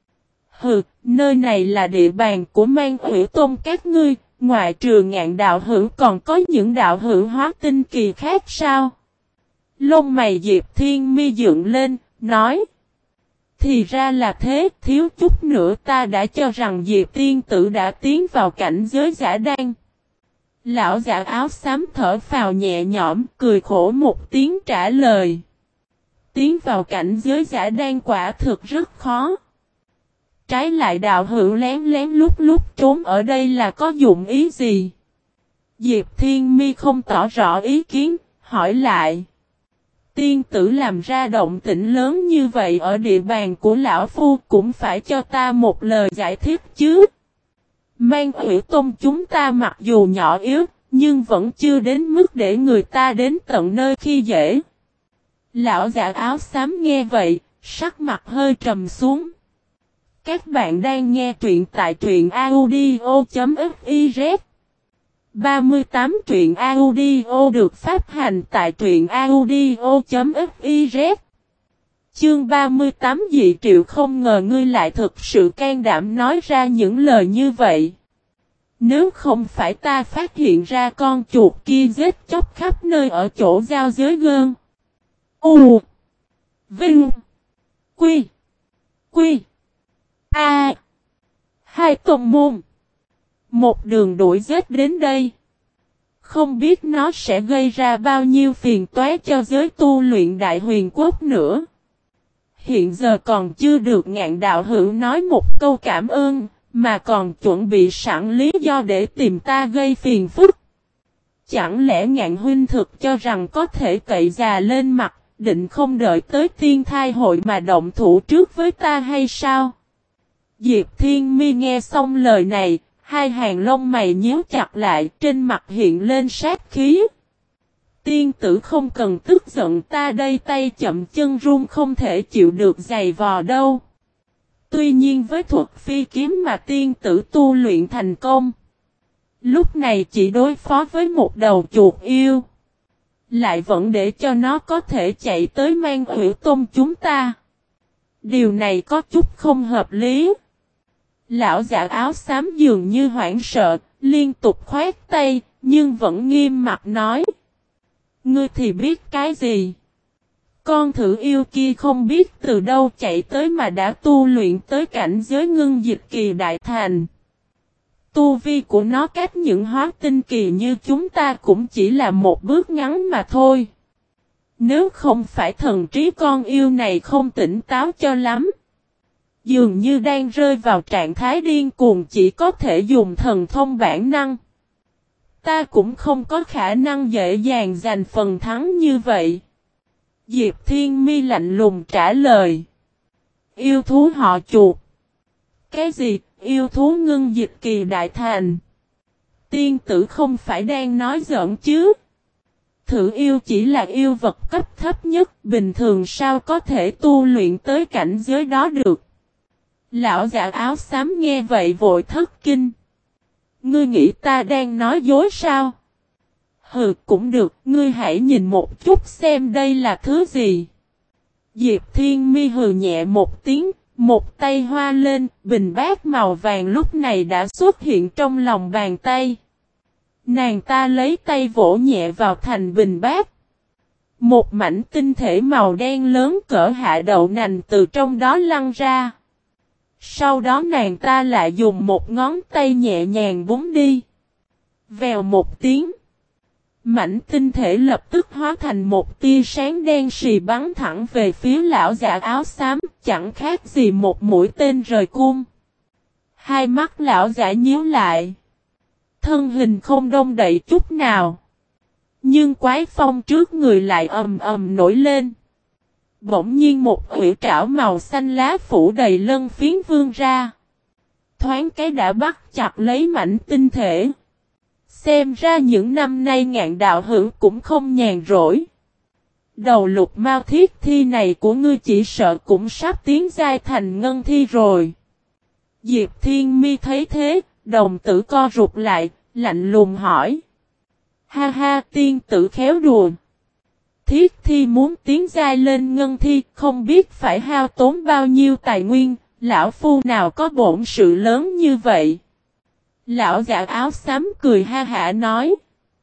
Hừ, nơi này là địa bàn của Mang Hủy Tôn các ngươi, ngoại trừ Ngạn đạo hữu còn có những đạo hữu hóa tinh kỳ khác sao? Lông mày Diệp Thiên Mi dựng lên, nói. Thì ra là thế, thiếu chút nữa ta đã cho rằng Diệp tiên tử đã tiến vào cảnh giới giả đan. Lão giả áo xám thở phào nhẹ nhõm, cười khổ một tiếng trả lời. Tiến vào cảnh giới giả đan quả thực rất khó. Trái lại đạo hữu lén lén lút trốn ở đây là có dụng ý gì? Diệp Thiên Mi không tỏ rõ ý kiến, hỏi lại. Tiên tử làm ra động tĩnh lớn như vậy ở địa bàn của lão phu cũng phải cho ta một lời giải thích chứ. Mang Hủy Tôn chúng ta mặc dù nhỏ yếu, nhưng vẫn chưa đến mức để người ta đến tận nơi khi dễ. Lão giả áo xám nghe vậy, sắc mặt hơi trầm xuống. Các bạn đang nghe truyện tại truyện audio.fiz 38 truyện audio được phát hành tại truyện audio.fiz. Chương 38 Dị Triệu không ngờ ngươi lại thực sự can đảm nói ra những lời như vậy. Nếu không phải ta phát hiện ra con chuột kia giết chóc khắp nơi ở chỗ giao giới gơn. U. Vinh. Quy. Quy. A. Hai tông môn. Một đường đuổi giết đến đây. Không biết nó sẽ gây ra bao nhiêu phiền toái cho giới tu luyện Đại Huyền Quốc nữa. Hiện giờ còn chưa được Ngạn đạo hữu nói một câu cảm ơn, mà còn chuẩn bị sẵn lý do để tìm ta gây phiền phức. Chẳng lẽ Ngạn huynh thực cho rằng có thể cậy già lên mặt, định không đợi tới thiên thai hội mà động thủ trước với ta hay sao? Diệp Thiên Mi nghe xong lời này, hai hàng lông mày nhíu chặt lại, trên mặt hiện lên sát khí. Tiên tử không cần tức giận, ta đây tay chậm chân run không thể chịu được giày vò đâu. Tuy nhiên với thuật phi kiếm mà tiên tử tu luyện thành công, lúc này chỉ đối phó với một đầu chuột yêu, lại vẫn để cho nó có thể chạy tới Mang Hủy Tôn chúng ta. Điều này có chút không hợp lý. Lão giả áo xám dường như hoảng sợ, liên tục khoát tay, nhưng vẫn nghiêm mặt nói. Ngươi thì biết cái gì? Con thử yêu kia không biết từ đâu chạy tới mà đã tu luyện tới cảnh giới ngưng dịch kỳ đại thành. Tu vi của nó cách những hóa tinh kỳ như chúng ta cũng chỉ là một bước ngắn mà thôi. Nếu không phải thần trí con yêu này không tỉnh táo cho lắm. Dường như đang rơi vào trạng thái điên cuồng chỉ có thể dùng thần thông bản năng. Ta cũng không có khả năng dễ dàng giành phần thắng như vậy. Diệp Thiên Mi lạnh lùng trả lời. Yêu thú họ chuột. Cái gì? Yêu thú ngưng dịch kỳ đại thành. Tiên tử không phải đang nói giỡn chứ? Thử yêu chỉ là yêu vật cấp thấp nhất, bình thường sao có thể tu luyện tới cảnh giới đó được. Lão giả áo xám nghe vậy vội thất kinh. Ngươi nghĩ ta đang nói dối sao? Hừ, cũng được, ngươi hãy nhìn một chút xem đây là thứ gì. Diệp Thiên Mi hừ nhẹ một tiếng, một tay hoa lên, bình bát màu vàng lúc này đã xuất hiện trong lòng bàn tay. Nàng ta lấy tay vỗ nhẹ vào thành bình bát. Một mảnh tinh thể màu đen lớn cỡ hạ đậu nành từ trong đó lăn ra. Sau đó nàng ta lại dùng một ngón tay nhẹ nhàng búng đi. Vèo một tiếng. Mảnh tinh thể lập tức hóa thành một tia sáng đen xì bắn thẳng về phía lão giả áo xám, chẳng khác gì một mũi tên rời cung. Hai mắt lão giả nhíu lại. Thân hình không đông đậy chút nào. Nhưng quái phong trước người lại ầm ầm nổi lên. Bỗng nhiên một hủy trảo màu xanh lá phủ đầy lân phiến vươn ra. Thoáng cái đã bắt chặt lấy mảnh tinh thể. Xem ra những năm nay Ngạn đạo hữu cũng không nhàn rỗi. Đầu lục mao thiết thi này của ngươi chỉ sợ cũng sắp tiến giai thành ngân thi rồi. Diệp Thiên Mi thấy thế, đồng tử co rụt lại, lạnh lùng hỏi. Ha ha, tiên tử khéo đùa. Thiết thi muốn tiến giai lên ngân thi, không biết phải hao tốn bao nhiêu tài nguyên, lão phu nào có bổn sự lớn như vậy. Lão giả áo xám cười ha hả nói.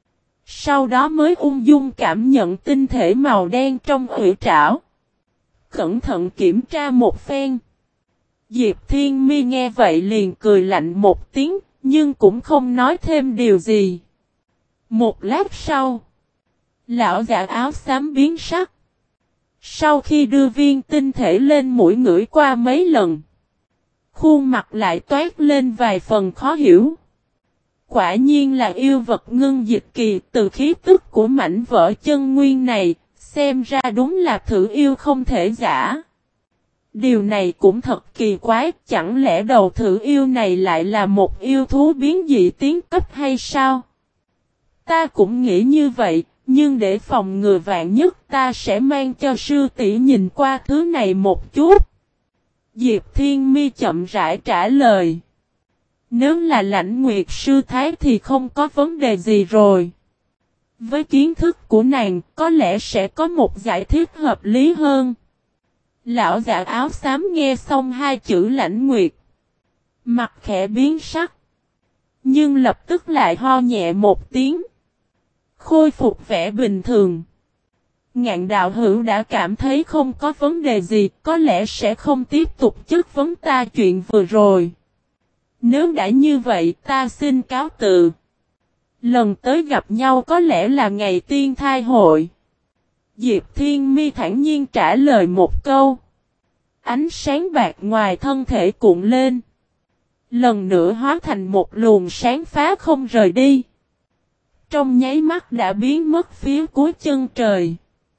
Sau đó mới ung dung cảm nhận tinh thể màu đen trong hủy trảo. Cẩn thận kiểm tra một phen. Diệp Thiên Mi nghe vậy liền cười lạnh một tiếng, nhưng cũng không nói thêm điều gì. Một lát sau, lão giả áo xám biến sắc. Sau khi đưa viên tinh thể lên mũi ngửi qua mấy lần, khuôn mặt lại toát lên vài phần khó hiểu. Quả nhiên là yêu vật ngưng dịch kỳ, từ khí tức của mảnh vỡ chân nguyên này, xem ra đúng là thử yêu không thể giả. Điều này cũng thật kỳ quái, chẳng lẽ đầu thử yêu này lại là một yêu thú biến dị tiến cấp hay sao? Ta cũng nghĩ như vậy, nhưng để phòng ngừa vạn nhất ta sẽ mang cho sư tỷ nhìn qua thứ này một chút. Diệp Thiên Mi chậm rãi trả lời. Nếu là Lãnh Nguyệt sư thái thì không có vấn đề gì rồi. Với kiến thức của nàng có lẽ sẽ có một giải thích hợp lý hơn. Lão giả áo xám nghe xong hai chữ Lãnh Nguyệt. Mặt khẽ biến sắc. Nhưng lập tức lại ho nhẹ một tiếng. Khôi phục vẻ bình thường. Ngạn đạo hữu đã cảm thấy không có vấn đề gì, có lẽ sẽ không tiếp tục chất vấn ta chuyện vừa rồi. Nếu đã như vậy ta xin cáo từ. Lần tới gặp nhau có lẽ là ngày tiên thai hội. Diệp Thiên Mi thản nhiên trả lời một câu. Ánh sáng bạc ngoài thân thể cuộn lên. Lần nữa hóa thành một luồng sáng phá không rời đi. Trong nháy mắt đã biến mất phía cuối chân trời.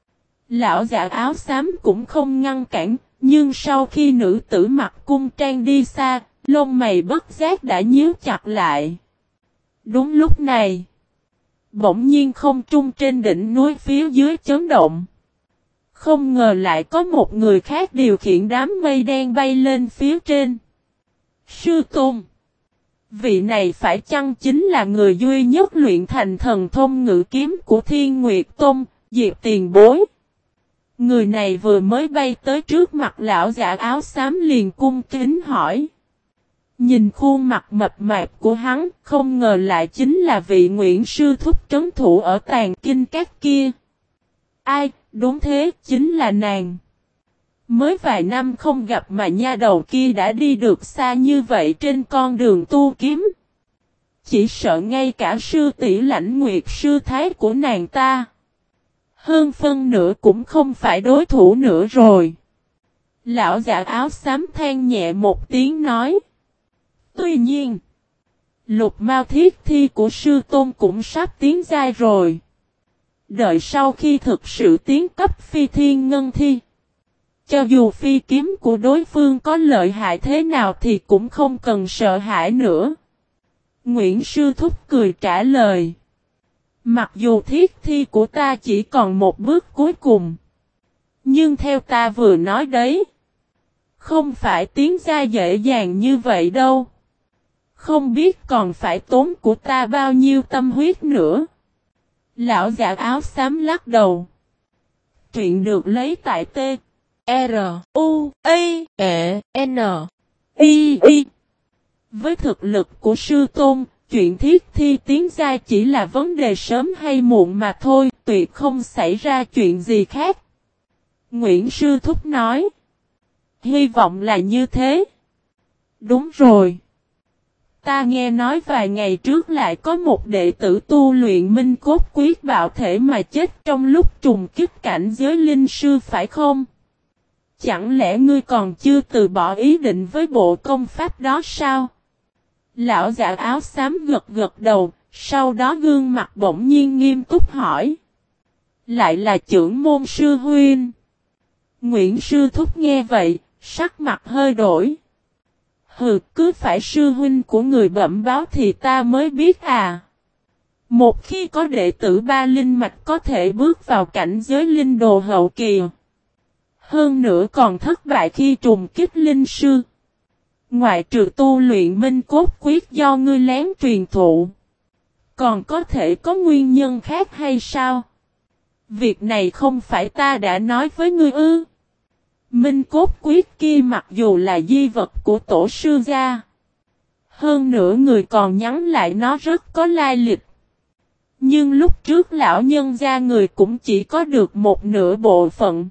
Lão giả áo xám cũng không ngăn cản, nhưng sau khi nữ tử mặc cung trang đi xa, lông mày bất giác đã nhíu chặt lại. Đúng lúc này, bỗng nhiên không trung trên đỉnh núi phía dưới chấn động. Không ngờ lại có một người khác điều khiển đám mây đen bay lên phía trên. Sư Tôn, vị này phải chăng chính là người duy nhất luyện thành thần thông ngự kiếm của Thiên Nguyệt Tôn, Diệp tiền bối? Người này vừa mới bay tới trước mặt lão giả áo xám liền cung kính hỏi. Nhìn khuôn mặt mập mạp của hắn, không ngờ lại chính là vị Nguyễn sư thúc trấn thủ ở Tàn Kinh Các kia. Ai, đúng thế, chính là nàng. Mới vài năm không gặp mà nha đầu kia đã đi được xa như vậy trên con đường tu kiếm. Chỉ sợ ngay cả sư tỷ Lãnh Nguyệt sư thái của nàng ta. Hơn phân nửa cũng không phải đối thủ nữa rồi. Lão giả áo xám than nhẹ một tiếng nói. Tuy nhiên, lục mao thiết thi của sư tôn cũng sắp tiến giai rồi. Đợi sau khi thực sự tiến cấp phi thiên ngân thi. Cho dù phi kiếm của đối phương có lợi hại thế nào thì cũng không cần sợ hãi nữa. Nguyễn Sư Thúc cười trả lời. Mặc dù thiết thi của ta chỉ còn một bước cuối cùng. Nhưng theo ta vừa nói đấy. Không phải tiến gia dễ dàng như vậy đâu. Không biết còn phải tốn của ta bao nhiêu tâm huyết nữa. Lão giả áo xám lắc đầu. Truyện được lấy tại T. R. U. A. E. N. I. I. Với thực lực của sư tôn, chuyện thiết thi tiến giai chỉ là vấn đề sớm hay muộn mà thôi, tuyệt không xảy ra chuyện gì khác. Nguyễn Sư Thúc nói. Hy vọng là như thế. Đúng rồi. Ta nghe nói vài ngày trước lại có một đệ tử tu luyện minh cốt quyết bạo thể mà chết trong lúc trùng kích cảnh giới linh sư phải không? Chẳng lẽ ngươi còn chưa từ bỏ ý định với bộ công pháp đó sao? Lão giả áo xám gật gật đầu, sau đó gương mặt bỗng nhiên nghiêm túc hỏi. Lại là trưởng môn sư huynh. Nguyễn Sư Thúc nghe vậy, sắc mặt hơi đổi. Hừ, cứ phải sư huynh của người bẩm báo thì ta mới biết à. Một khi có đệ tử ba linh mạch có thể bước vào cảnh giới linh đồ hậu kỳ. Hơn nữa còn thất bại khi trùng kích linh sư. Ngoại trừ tu luyện minh cốt quyết do ngươi lén truyền thụ. Còn có thể có nguyên nhân khác hay sao? Việc này không phải ta đã nói với ngươi ư. Minh cốt quyết kia mặc dù là di vật của tổ sư gia. Hơn nữa người còn nhắn lại nó rất có lai lịch. Nhưng lúc trước lão nhân gia người cũng chỉ có được một nửa bộ phận.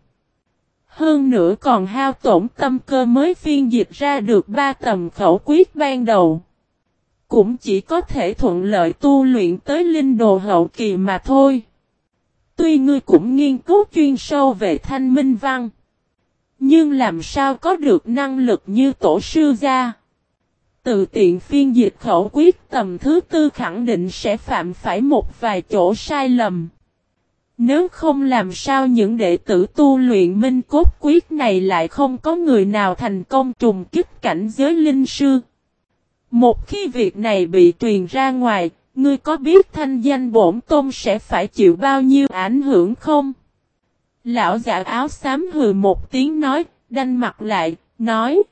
Hơn nữa còn hao tổn tâm cơ mới phiên dịch ra được 3 tầm khẩu quyết ban đầu. Cũng chỉ có thể thuận lợi tu luyện tới linh đồ hậu kỳ mà thôi. Tuy ngươi cũng nghiên cứu chuyên sâu về thanh minh văn. Nhưng làm sao có được năng lực như tổ sư gia? Tự tiện phiên dịch khẩu quyết tầm thứ tư khẳng định sẽ phạm phải một vài chỗ sai lầm. Nếu không làm sao những đệ tử tu luyện minh cốt quyết này lại không có người nào thành công trùng kích cảnh giới linh sư. Một khi việc này bị truyền ra ngoài, ngươi có biết thanh danh bổn tôn sẽ phải chịu bao nhiêu ảnh hưởng không? Lão giả áo xám hừ một tiếng nói, đanh mặt lại, nói.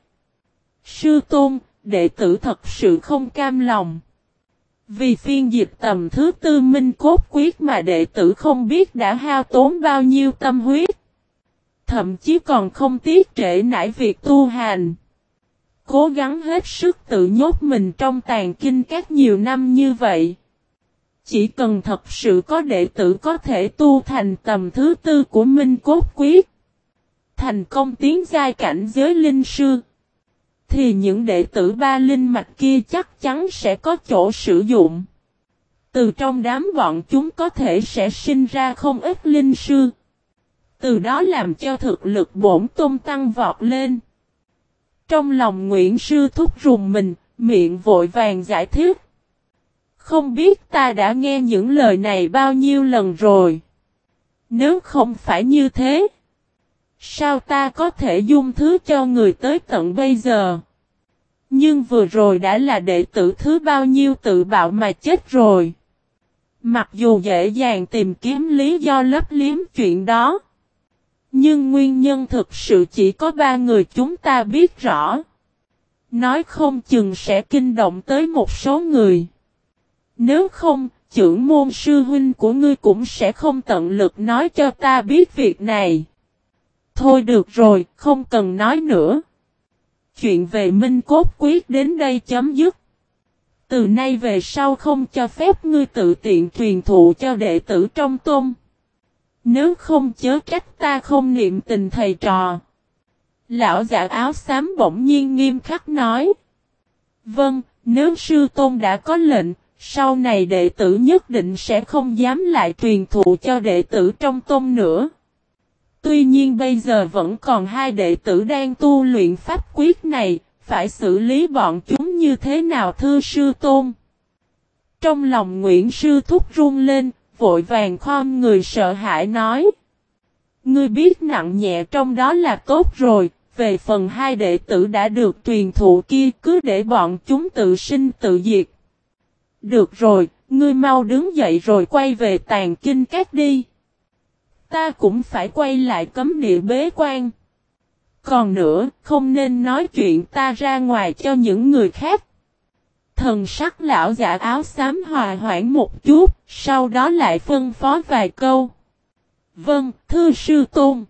Sư tôn, đệ tử thật sự không cam lòng. Vì phiên dịch tầm thứ tư minh cốt quyết mà đệ tử không biết đã hao tốn bao nhiêu tâm huyết. Thậm chí còn không tiếc trễ nải việc tu hành. Cố gắng hết sức tự nhốt mình trong tàn kinh các nhiều năm như vậy. Chỉ cần thật sự có đệ tử có thể tu thành tầm thứ tư của minh cốt quyết. Thành công tiến giai cảnh giới linh sư. Thì những đệ tử ba linh mạch kia chắc chắn sẽ có chỗ sử dụng. Từ trong đám bọn chúng có thể sẽ sinh ra không ít linh sư. Từ đó làm cho thực lực bổn tôn tăng vọt lên. Trong lòng Nguyễn Sư Thúc rùng mình, miệng vội vàng giải thích. Không biết ta đã nghe những lời này bao nhiêu lần rồi. Nếu không phải như thế, sao ta có thể dung thứ cho người tới tận bây giờ? Nhưng vừa rồi đã là đệ tử thứ bao nhiêu tự bạo mà chết rồi. Mặc dù dễ dàng tìm kiếm lý do lấp liếm chuyện đó. Nhưng nguyên nhân thực sự chỉ có 3 người chúng ta biết rõ. Nói không chừng sẽ kinh động tới một số người. Nếu không, trưởng môn sư huynh của ngươi cũng sẽ không tận lực nói cho ta biết việc này. Thôi được rồi, không cần nói nữa. Chuyện về minh cốt quyết đến đây chấm dứt. Từ nay về sau không cho phép ngươi tự tiện truyền thụ cho đệ tử trong tôn. Nếu không chớ trách ta không niệm tình thầy trò. Lão giả áo xám bỗng nhiên nghiêm khắc nói. Vâng, nếu sư tôn đã có lệnh, sau này đệ tử nhất định sẽ không dám lại truyền thụ cho đệ tử trong tông nữa. Tuy nhiên bây giờ vẫn còn hai đệ tử đang tu luyện pháp quyết này, phải xử lý bọn chúng như thế nào thưa sư tôn? Trong lòng Nguyễn Sư Thúc run lên, vội vàng khom người sợ hãi nói. Ngươi biết nặng nhẹ trong đó là tốt rồi, về phần hai đệ tử đã được truyền thụ kia cứ để bọn chúng tự sinh tự diệt. Được rồi, ngươi mau đứng dậy rồi quay về Tàng Kinh Các đi. Ta cũng phải quay lại cấm địa bế quan. Còn nữa, không nên nói chuyện ta ra ngoài cho những người khác. Thần sắc lão giả áo xám hòa hoãn một chút, sau đó lại phân phó vài câu. Vâng, thưa sư tôn.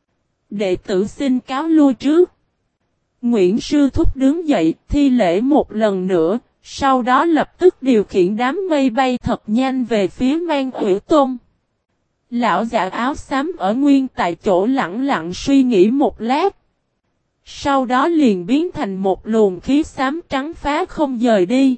Đệ tử xin cáo lui trước. Nguyễn Sư Thúc đứng dậy, thi lễ một lần nữa, sau đó lập tức điều khiển đám mây bay thật nhanh về phía Man Uyển Tôn. Lão giả áo xám ở nguyên tại chỗ lặng lặng suy nghĩ một lát. Sau đó liền biến thành một luồng khí xám trắng phá không dời đi.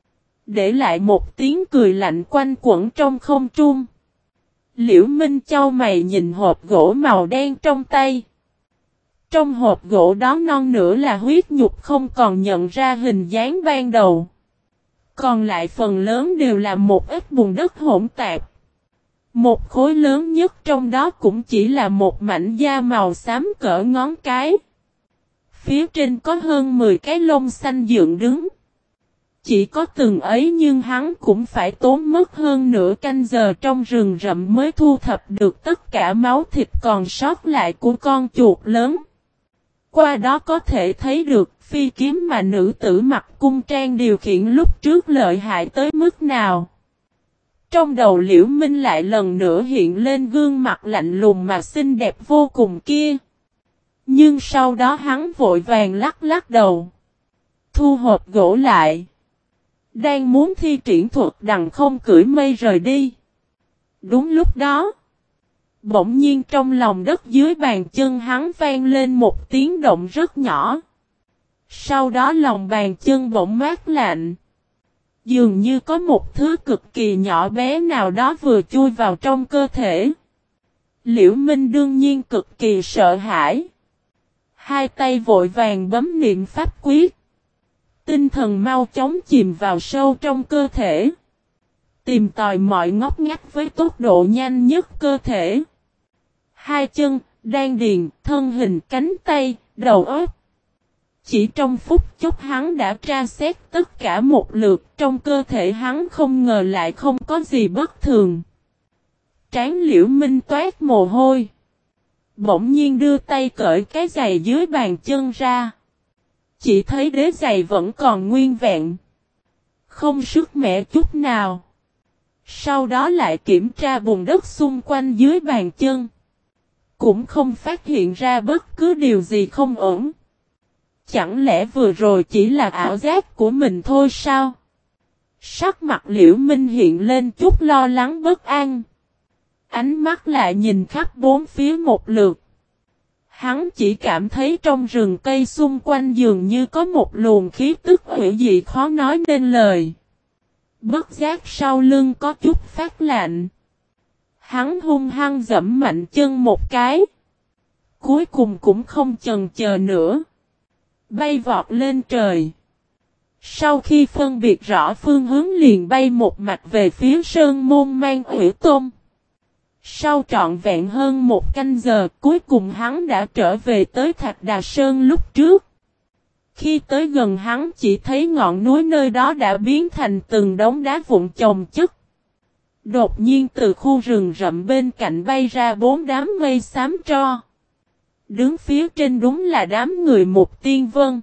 Để lại một tiếng cười lạnh quanh quẩn trong không trung. Liễu Minh chau mày nhìn hộp gỗ màu đen trong tay. Trong hộp gỗ đó non nữa là huyết nhục không còn nhận ra hình dáng ban đầu. Còn lại phần lớn đều là một ít bùn đất hỗn tạp. Một khối lớn nhất trong đó cũng chỉ là một mảnh da màu xám cỡ ngón cái. Phía trên có hơn 10 cái lông xanh dựng đứng. Chỉ có từng ấy nhưng hắn cũng phải tốn mất hơn nửa canh giờ trong rừng rậm mới thu thập được tất cả máu thịt còn sót lại của con chuột lớn. Qua đó có thể thấy được phi kiếm mà nữ tử mặc cung trang điều khiển lúc trước lợi hại tới mức nào. Trong đầu Liễu Minh lại lần nữa hiện lên gương mặt lạnh lùng mà xinh đẹp vô cùng kia. Nhưng sau đó hắn vội vàng lắc lắc đầu. Thu hộp gỗ lại. Đang muốn thi triển thuật đằng không cưỡi mây rời đi. Đúng lúc đó. Bỗng nhiên trong lòng đất dưới bàn chân hắn vang lên một tiếng động rất nhỏ. Sau đó lòng bàn chân bỗng mát lạnh. Dường như có một thứ cực kỳ nhỏ bé nào đó vừa chui vào trong cơ thể. Liễu Minh đương nhiên cực kỳ sợ hãi. Hai tay vội vàng bấm niệm pháp quyết. Tinh thần mau chóng chìm vào sâu trong cơ thể. Tìm tòi mọi ngóc ngách với tốc độ nhanh nhất cơ thể. Hai chân, đan điền, thân hình, cánh tay, đầu óc. Chỉ trong phút chốc hắn đã tra xét tất cả một lượt, trong cơ thể hắn không ngờ lại không có gì bất thường. Trán Liễu Minh toát mồ hôi. Bỗng nhiên đưa tay cởi cái giày dưới bàn chân ra. Chỉ thấy đế giày vẫn còn nguyên vẹn. Không sức mẻ chút nào. Sau đó lại kiểm tra bùn đất xung quanh dưới bàn chân. Cũng không phát hiện ra bất cứ điều gì không ổn. Chẳng lẽ vừa rồi chỉ là ảo giác của mình thôi sao? Sắc mặt Liễu Minh hiện lên chút lo lắng bất an. Ánh mắt lại nhìn khắp bốn phía một lượt. Hắn chỉ cảm thấy trong rừng cây xung quanh dường như có một luồng khí tức hủy dị khó nói nên lời. Bất giác sau lưng có chút phát lạnh. Hắn hung hăng giẫm mạnh chân một cái. Cuối cùng cũng không chần chờ nữa. Bay vọt lên trời. Sau khi phân biệt rõ phương hướng liền bay một mạch về phía sơn môn Man Uyển Tôn. Sau trọn vẹn hơn một canh giờ cuối cùng hắn đã trở về tới Thạch Đà Sơn lúc trước. Khi tới gần hắn chỉ thấy ngọn núi nơi đó đã biến thành từng đống đá vụn chồng chất. Đột nhiên từ khu rừng rậm bên cạnh bay ra 4 đám mây xám tro. Đứng phía trên đúng là đám người Mục Tiên Vân.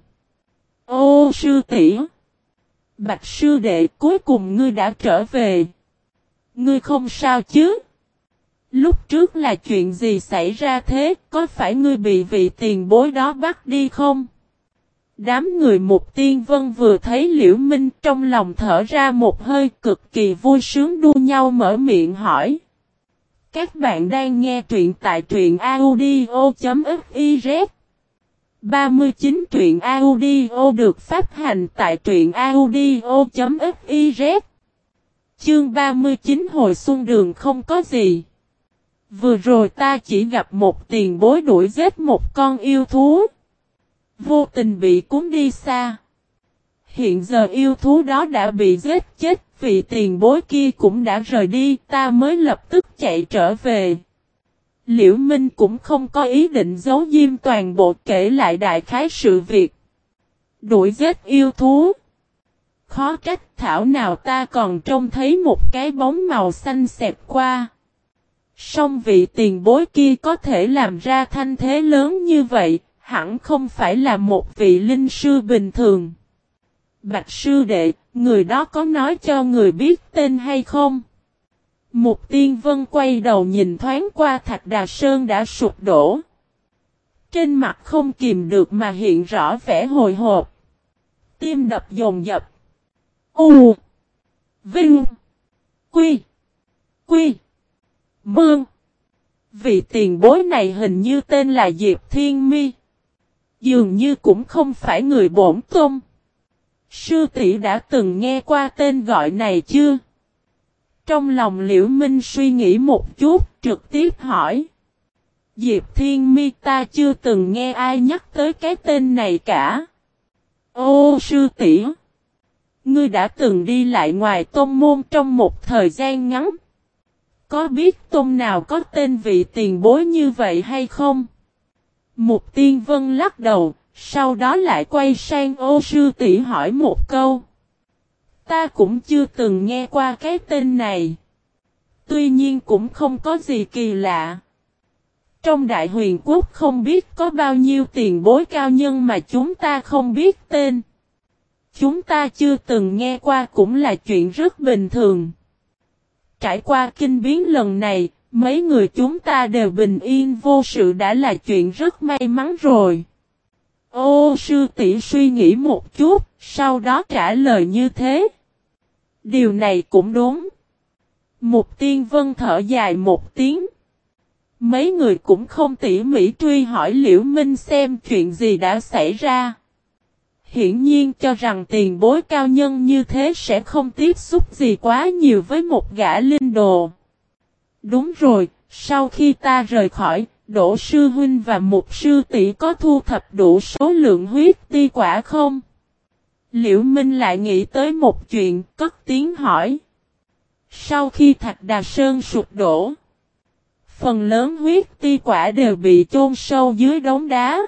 Ô sư tỷ, Bạch sư đệ, cuối cùng ngươi đã trở về. Ngươi không sao chứ? Lúc trước là chuyện gì xảy ra thế, có phải ngươi bị vị tiền bối đó bắt đi không? Đám người Mục Tiên Vân vừa thấy Liễu Minh trong lòng thở ra một hơi cực kỳ vui sướng đua nhau mở miệng hỏi. Các bạn đang nghe truyện tại truyện audio.fiz 39 truyện audio được phát hành tại truyện audio.fiz Chương 39 hồi xuân đường không có gì. Vừa rồi ta chỉ gặp một tiền bối đuổi giết một con yêu thú. Vô tình bị cuốn đi xa. Hiện giờ yêu thú đó đã bị giết chết, vị tiền bối kia cũng đã rời đi, ta mới lập tức chạy trở về. Liễu Minh cũng không có ý định giấu diêm toàn bộ, kể lại đại khái sự việc. Đuổi giết yêu thú. Khó trách thảo nào ta còn trông thấy một cái bóng màu xanh xẹt qua. Song vị tiền bối kia có thể làm ra thanh thế lớn như vậy, hẳn không phải là một vị linh sư bình thường. Bạch sư đệ, người đó có nói cho người biết tên hay không? Mục Tiên Vân quay đầu nhìn thoáng qua Thạch Đà Sơn đã sụp đổ. Trên mặt không kìm được mà hiện rõ vẻ hồi hộp. Tim đập dồn dập. U. Vinh. Quy. Quy. Mương. Vị tiền bối này hình như tên là Diệp Thiên Mi. Dường như cũng không phải người bổn tôn. Sư tỷ đã từng nghe qua tên gọi này chưa? Trong lòng Liễu Minh suy nghĩ một chút, trực tiếp hỏi. Diệp Thiên Mi, ta chưa từng nghe ai nhắc tới cái tên này cả. Ô sư tỷ, ngươi đã từng đi lại ngoài tôn môn trong một thời gian ngắn. Có biết tôn nào có tên vị tiền bối như vậy hay không? Mục Tiên Vân lắc đầu, sau đó lại quay sang ô sư tỷ hỏi một câu. Ta cũng chưa từng nghe qua cái tên này. Tuy nhiên cũng không có gì kỳ lạ. Trong Đại Huyền Quốc không biết có bao nhiêu tiền bối cao nhân mà chúng ta không biết tên. Chúng ta chưa từng nghe qua cũng là chuyện rất bình thường. Trải qua kinh biến lần này, mấy người chúng ta đều bình yên vô sự đã là chuyện rất may mắn rồi. Ô sư tỷ suy nghĩ một chút, sau đó trả lời như thế. Điều này cũng đúng. Mục Tiên Vân thở dài một tiếng. Mấy người cũng không tỉ mỉ truy hỏi Liễu Minh xem chuyện gì đã xảy ra. Hiển nhiên cho rằng tiền bối cao nhân như thế sẽ không tiếp xúc gì quá nhiều với một gã linh đồ. Đúng rồi, sau khi ta rời khỏi, Đỗ sư huynh và Mục sư tỷ có thu thập đủ số lượng huyết ti quả không? Liễu Minh lại nghĩ tới một chuyện, cất tiếng hỏi. Sau khi Thạch Đà Sơn sụp đổ, phần lớn huyết ti quả đều bị chôn sâu dưới đống đá.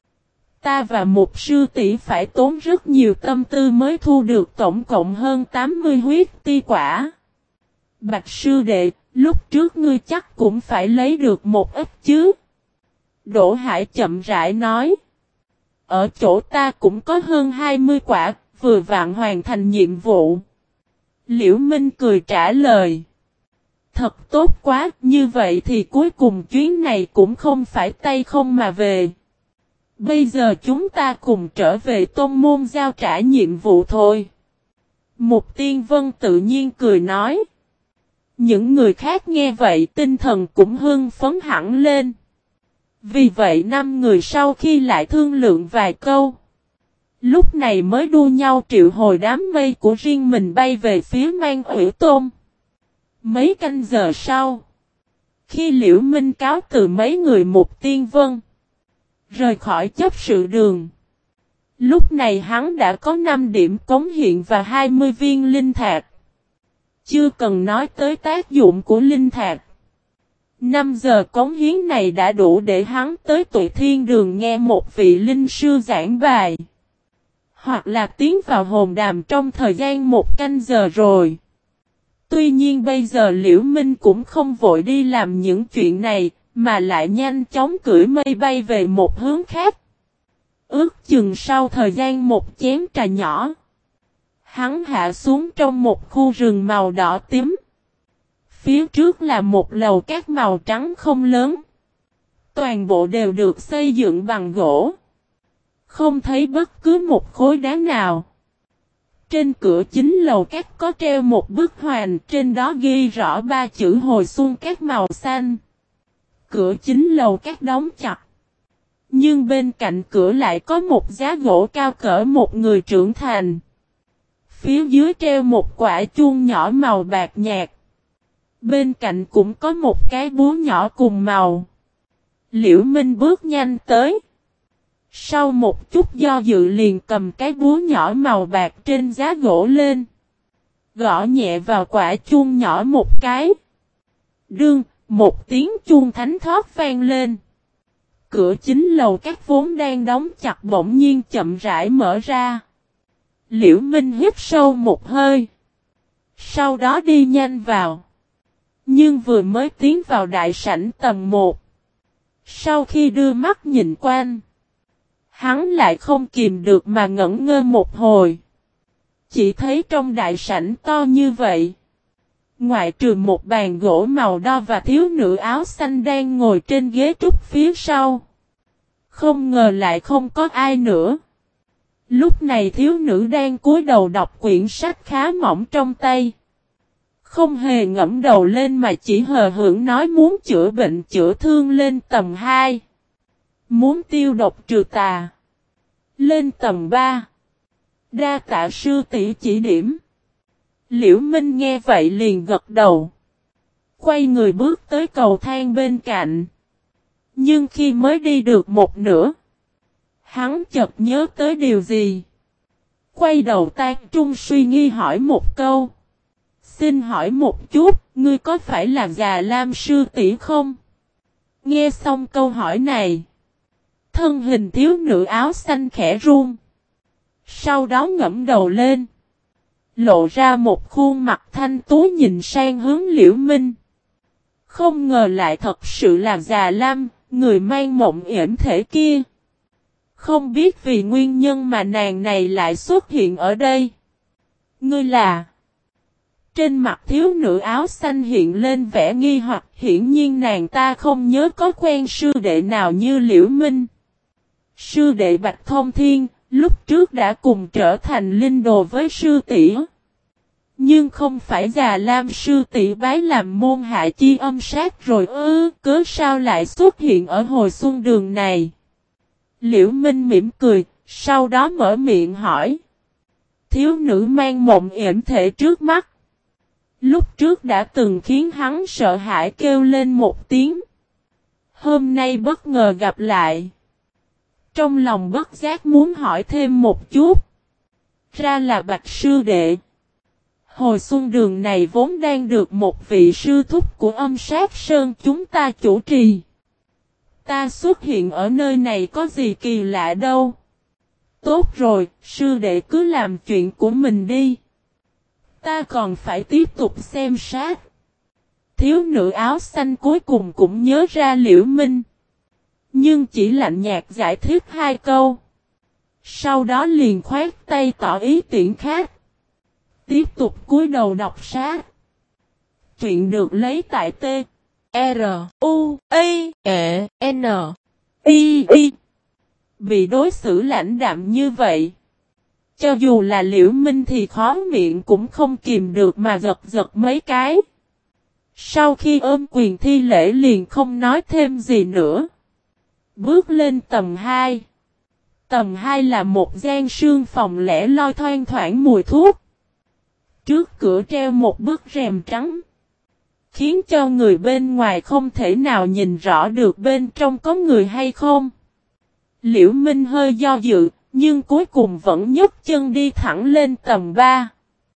Ta và Mục sư tỷ phải tốn rất nhiều tâm tư mới thu được tổng cộng hơn 80 huyết ti quả. Bạch sư đệ, lúc trước ngươi chắc cũng phải lấy được một ít chứ. Đỗ Hải chậm rãi nói. Ở chỗ ta cũng có hơn 20 quả, vừa vặn hoàn thành nhiệm vụ. Liễu Minh cười trả lời. Thật tốt quá, như vậy thì cuối cùng chuyến này cũng không phải tay không mà về. Bây giờ chúng ta cùng trở về tôn môn giao trả nhiệm vụ thôi. Mục Tiên Vân tự nhiên cười nói. Những người khác nghe vậy tinh thần cũng hưng phấn hẳn lên. Vì vậy 5 người sau khi lại thương lượng vài câu, lúc này mới đua nhau triệu hồi đám mây của riêng mình bay về phía Man Hủy Tôn. Mấy canh giờ sau, khi Liễu Minh cáo từ mấy người Mục Tiên Vân, rời khỏi chấp sự đường. Lúc này hắn đã có 5 điểm cống hiện và 20 viên linh thạch. Chưa cần nói tới tác dụng của linh thạch. 5 giờ cống hiến này đã đủ để hắn tới Tụy Thiên Đường nghe một vị linh sư giảng bài. Hoặc là tiến vào hồn đàm trong thời gian 1 canh giờ rồi. Tuy nhiên bây giờ Liễu Minh cũng không vội đi làm những chuyện này, mà lại nhanh chóng cưỡi mây bay về một hướng khác. Ước chừng sau thời gian một chén trà nhỏ, hắn hạ xuống trong một khu rừng màu đỏ tím. Phía trước là một lầu cát màu trắng không lớn. Toàn bộ đều được xây dựng bằng gỗ. Không thấy bất cứ một khối đá nào. Trên cửa chính lầu cát có treo một bức hoàn, trên đó ghi rõ 3 chữ hồi xuân cát màu xanh. Cửa chính lầu cát đóng chặt. Nhưng bên cạnh cửa lại có một giá gỗ cao cỡ một người trưởng thành. Phía dưới treo một quả chuông nhỏ màu bạc nhạt. Bên cạnh cũng có một cái búa nhỏ cùng màu. Liễu Minh bước nhanh tới. Sau một chút do dự liền cầm cái búa nhỏ màu bạc trên giá gỗ lên. Gõ nhẹ vào quả chuông nhỏ một cái. Đương, một tiếng chuông thánh thót vang lên. Cửa chính lầu các vốn đang đóng chặt bỗng nhiên chậm rãi mở ra. Liễu Minh hít sâu một hơi. Sau đó đi nhanh vào. Nhưng vừa mới tiến vào đại sảnh tầng 1. Sau khi đưa mắt nhìn quanh. Hắn lại không kìm được mà ngẩn ngơ một hồi. Chỉ thấy trong đại sảnh to như vậy. Ngoại trừ một bàn gỗ màu đo và thiếu nữ áo xanh đang ngồi trên ghế trúc phía sau. Không ngờ lại không có ai nữa. Lúc này thiếu nữ đang cúi đầu đọc quyển sách khá mỏng trong tay. Không hề ngẫm đầu lên mà chỉ hờ hững nói muốn chữa bệnh chữa thương lên tầng 2. Muốn tiêu độc trừ tà. Lên tầng 3. Đa tạ sư tỷ chỉ điểm. Liễu Minh nghe vậy liền gật đầu. Quay người bước tới cầu thang bên cạnh. Nhưng khi mới đi được một nửa. Hắn chợt nhớ tới điều gì. Quay đầu tan trung suy nghi hỏi một câu. Xin hỏi một chút, ngươi có phải là Già Lam sư tỷ không? Nghe xong câu hỏi này. Thân hình thiếu nữ áo xanh khẽ run. Sau đó ngẫm đầu lên. Lộ ra một khuôn mặt thanh tú nhìn sang hướng Liễu Minh. Không ngờ lại thật sự là Già Lam, người mang mộng yểm thể kia. Không biết vì nguyên nhân mà nàng này lại xuất hiện ở đây. Ngươi là... Trên mặt thiếu nữ áo xanh hiện lên vẻ nghi hoặc, hiển nhiên nàng ta không nhớ có quen sư đệ nào như Liễu Minh. Sư đệ Bạch Thông Thiên, lúc trước đã cùng trở thành linh đồ với sư tỷ. Nhưng không phải Già Lam sư tỷ bái làm môn hạ chi âm sát rồi cớ sao lại xuất hiện ở hồi xuân đường này. Liễu Minh mỉm cười, sau đó mở miệng hỏi. Thiếu nữ mang mộng yểm thể trước mắt. Lúc trước đã từng khiến hắn sợ hãi kêu lên một tiếng. Hôm nay bất ngờ gặp lại. Trong lòng bất giác muốn hỏi thêm một chút. Ra là Bạch sư đệ. Hồi xuân đường này vốn đang được một vị sư thúc của âm sát sơn chúng ta chủ trì. Ta xuất hiện ở nơi này có gì kỳ lạ đâu. Tốt rồi, sư đệ cứ làm chuyện của mình đi. Ta còn phải tiếp tục xem sát. Thiếu nữ áo xanh cuối cùng cũng nhớ ra Liễu Minh. Nhưng chỉ lạnh nhạt giải thích hai câu. Sau đó liền khoát tay tỏ ý tiễn khác. Tiếp tục cúi đầu đọc sát. Truyện được lấy tại T. R. U. A. E. N. I. I. Bị đối xử lãnh đạm như vậy. Cho dù là Liễu Minh thì khó miệng cũng không kìm được mà giật giật mấy cái. Sau khi ôm quyền thi lễ liền không nói thêm gì nữa. Bước lên tầng 2. Tầng 2 là một gian sương phòng lẻ loi thoang thoảng mùi thuốc. Trước cửa treo một bức rèm trắng. Khiến cho người bên ngoài không thể nào nhìn rõ được bên trong có người hay không. Liễu Minh hơi do dự, nhưng cuối cùng vẫn nhấc chân đi thẳng lên tầng 3.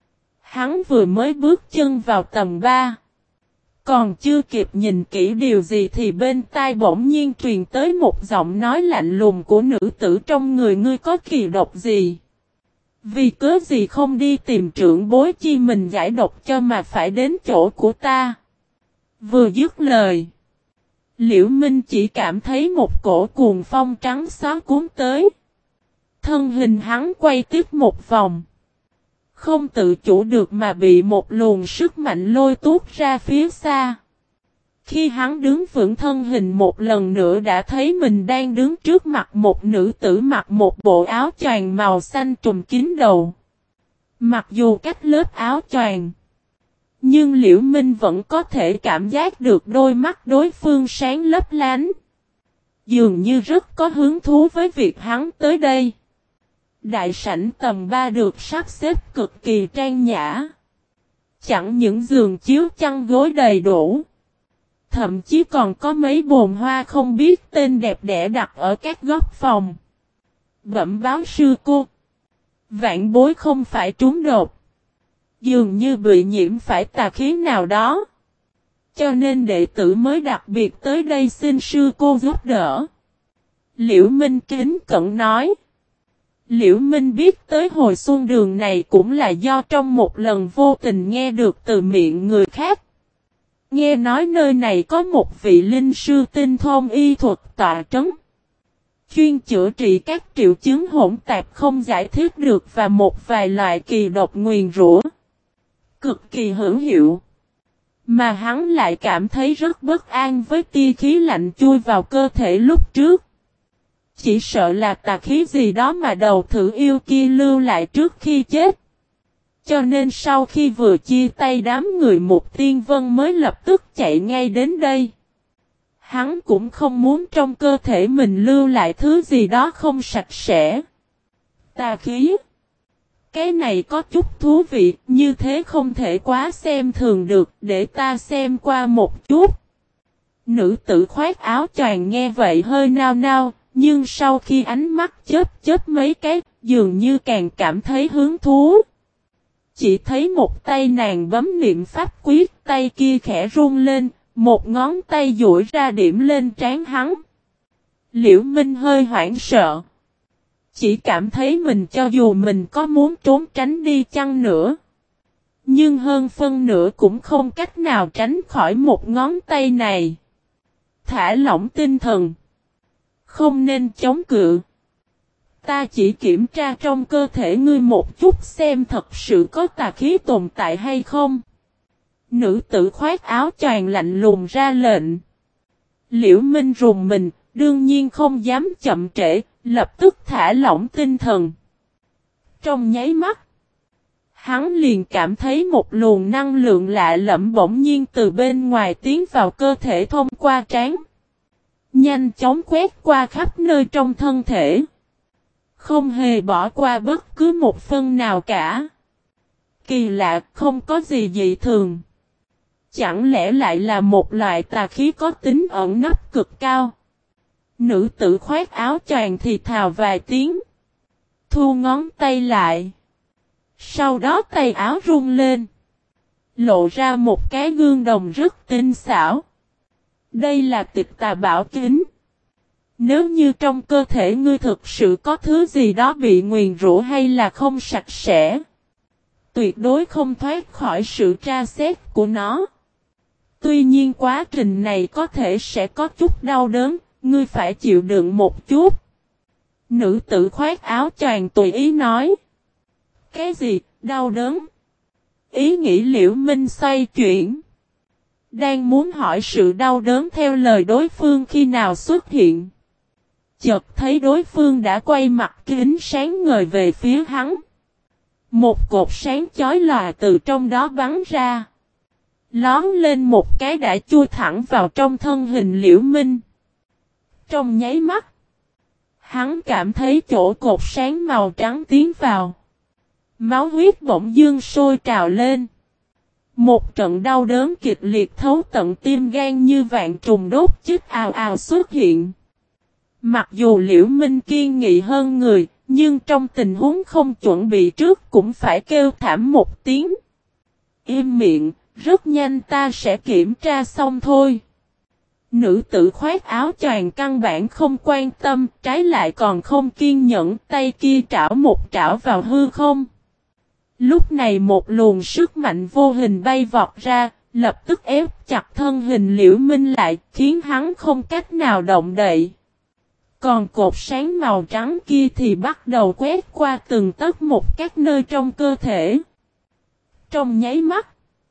Hắn vừa mới bước chân vào tầng 3. Còn chưa kịp nhìn kỹ điều gì thì bên tai bỗng nhiên truyền tới một giọng nói lạnh lùng của nữ tử trong người ngươi có kỳ độc gì. Vì cớ gì không đi tìm trưởng bối chi mình giải độc cho mà phải đến chỗ của ta. Vừa dứt lời. Liễu Minh chỉ cảm thấy một cổ cuồng phong trắng xóa cuốn tới. Thân hình hắn quay tiếp một vòng. Không tự chủ được mà bị một luồng sức mạnh lôi tuốt ra phía xa. Khi hắn đứng vững thân hình một lần nữa đã thấy mình đang đứng trước mặt một nữ tử mặc một bộ áo choàng màu xanh trùm kín đầu. Mặc dù cách lớp áo choàng, nhưng Liễu Minh vẫn có thể cảm giác được đôi mắt đối phương sáng lấp lánh. Dường như rất có hứng thú với việc hắn tới đây. Đại sảnh tầng 3 được sắp xếp cực kỳ trang nhã. Chẳng những giường chiếu chăn gối đầy đủ. Thậm chí còn có mấy bồn hoa không biết tên đẹp đẽ đặt ở các góc phòng. Bẩm báo sư cô. Vạn bối không phải trúng đột. Dường như bị nhiễm phải tà khí nào đó. Cho nên đệ tử mới đặc biệt tới đây xin sư cô giúp đỡ. Liễu Minh kính cẩn nói. Liễu Minh biết tới hồi xuân đường này cũng là do trong một lần vô tình nghe được từ miệng người khác. Nghe nói nơi này có một vị linh sư tinh thông y thuật tọa trấn. Chuyên chữa trị các triệu chứng hỗn tạp không giải thích được và một vài loại kỳ độc nguyền rủa. Cực kỳ hữu hiệu. Mà hắn lại cảm thấy rất bất an với tia khí lạnh chui vào cơ thể lúc trước. Chỉ sợ là tà khí gì đó mà đầu thử yêu kia lưu lại trước khi chết. Cho nên sau khi vừa chia tay đám người Mục Tiên Vân mới lập tức chạy ngay đến đây. Hắn cũng không muốn trong cơ thể mình lưu lại thứ gì đó không sạch sẽ. Tà khí. Cái này có chút thú vị, như thế không thể quá xem thường được, để ta xem qua một chút. Nữ tử khoác áo choàng nghe vậy hơi nao nao, nhưng sau khi ánh mắt chớp mấy cái, dường như càng cảm thấy hứng thú. Chỉ thấy một tay nàng bấm niệm pháp quyết, tay kia khẽ run lên, một ngón tay duỗi ra điểm lên trán hắn. Liễu Minh hơi hoảng sợ. Chỉ cảm thấy mình cho dù mình có muốn trốn tránh đi chăng nữa. Nhưng hơn phân nửa cũng không cách nào tránh khỏi một ngón tay này. Thả lỏng tinh thần. Không nên chống cự. Ta chỉ kiểm tra trong cơ thể ngươi một chút xem thật sự có tà khí tồn tại hay không. Nữ tử khoác áo choàng lạnh lùng ra lệnh. Liễu Minh rùng mình, đương nhiên không dám chậm trễ, lập tức thả lỏng tinh thần. Trong nháy mắt, hắn liền cảm thấy một luồng năng lượng lạ lẫm bỗng nhiên từ bên ngoài tiến vào cơ thể thông qua trán. Nhanh chóng quét qua khắp nơi trong thân thể. Không hề bỏ qua bất cứ một phân nào cả. Kỳ lạ, không có gì dị thường. Chẳng lẽ lại là một loại tà khí có tính ẩn nấp cực cao? Nữ tử khoác áo choàng thì thào vài tiếng. Thu ngón tay lại. Sau đó tay áo rung lên. Lộ ra một cái gương đồng rất tinh xảo. Đây là tịch tà bảo kính. Nếu như trong cơ thể ngươi thực sự có thứ gì đó bị nguyền rủa hay là không sạch sẽ, tuyệt đối không thoát khỏi sự tra xét của nó. Tuy nhiên quá trình này có thể sẽ có chút đau đớn, ngươi phải chịu đựng một chút. Nữ tử khoác áo choàng tùy ý nói. Cái gì, đau đớn? Ý nghĩ Liễu Minh xoay chuyển. Đang muốn hỏi sự đau đớn theo lời đối phương khi nào xuất hiện. Chợt thấy đối phương đã quay mặt kính sáng ngời về phía hắn. Một cột sáng chói lòa từ trong đó bắn ra. Lón lên một cái đã chui thẳng vào trong thân hình Liễu Minh. Trong nháy mắt, hắn cảm thấy chỗ cột sáng màu trắng tiến vào. Máu huyết bỗng dưng sôi trào lên. Một trận đau đớn kịch liệt thấu tận tim gan như vạn trùng đốt chích ào ào xuất hiện. Mặc dù Liễu Minh kiên nghị hơn người, nhưng trong tình huống không chuẩn bị trước cũng phải kêu thảm một tiếng. Im miệng, rất nhanh ta sẽ kiểm tra xong thôi. Nữ tử khoác áo choàng căn bản không quan tâm, trái lại còn không kiên nhẫn, tay kia trảo một trảo vào hư không. Lúc này một luồng sức mạnh vô hình bay vọt ra, lập tức ép chặt thân hình Liễu Minh lại, khiến hắn không cách nào động đậy. Còn cột sáng màu trắng kia thì bắt đầu quét qua từng tấc một các nơi trong cơ thể. Trong nháy mắt,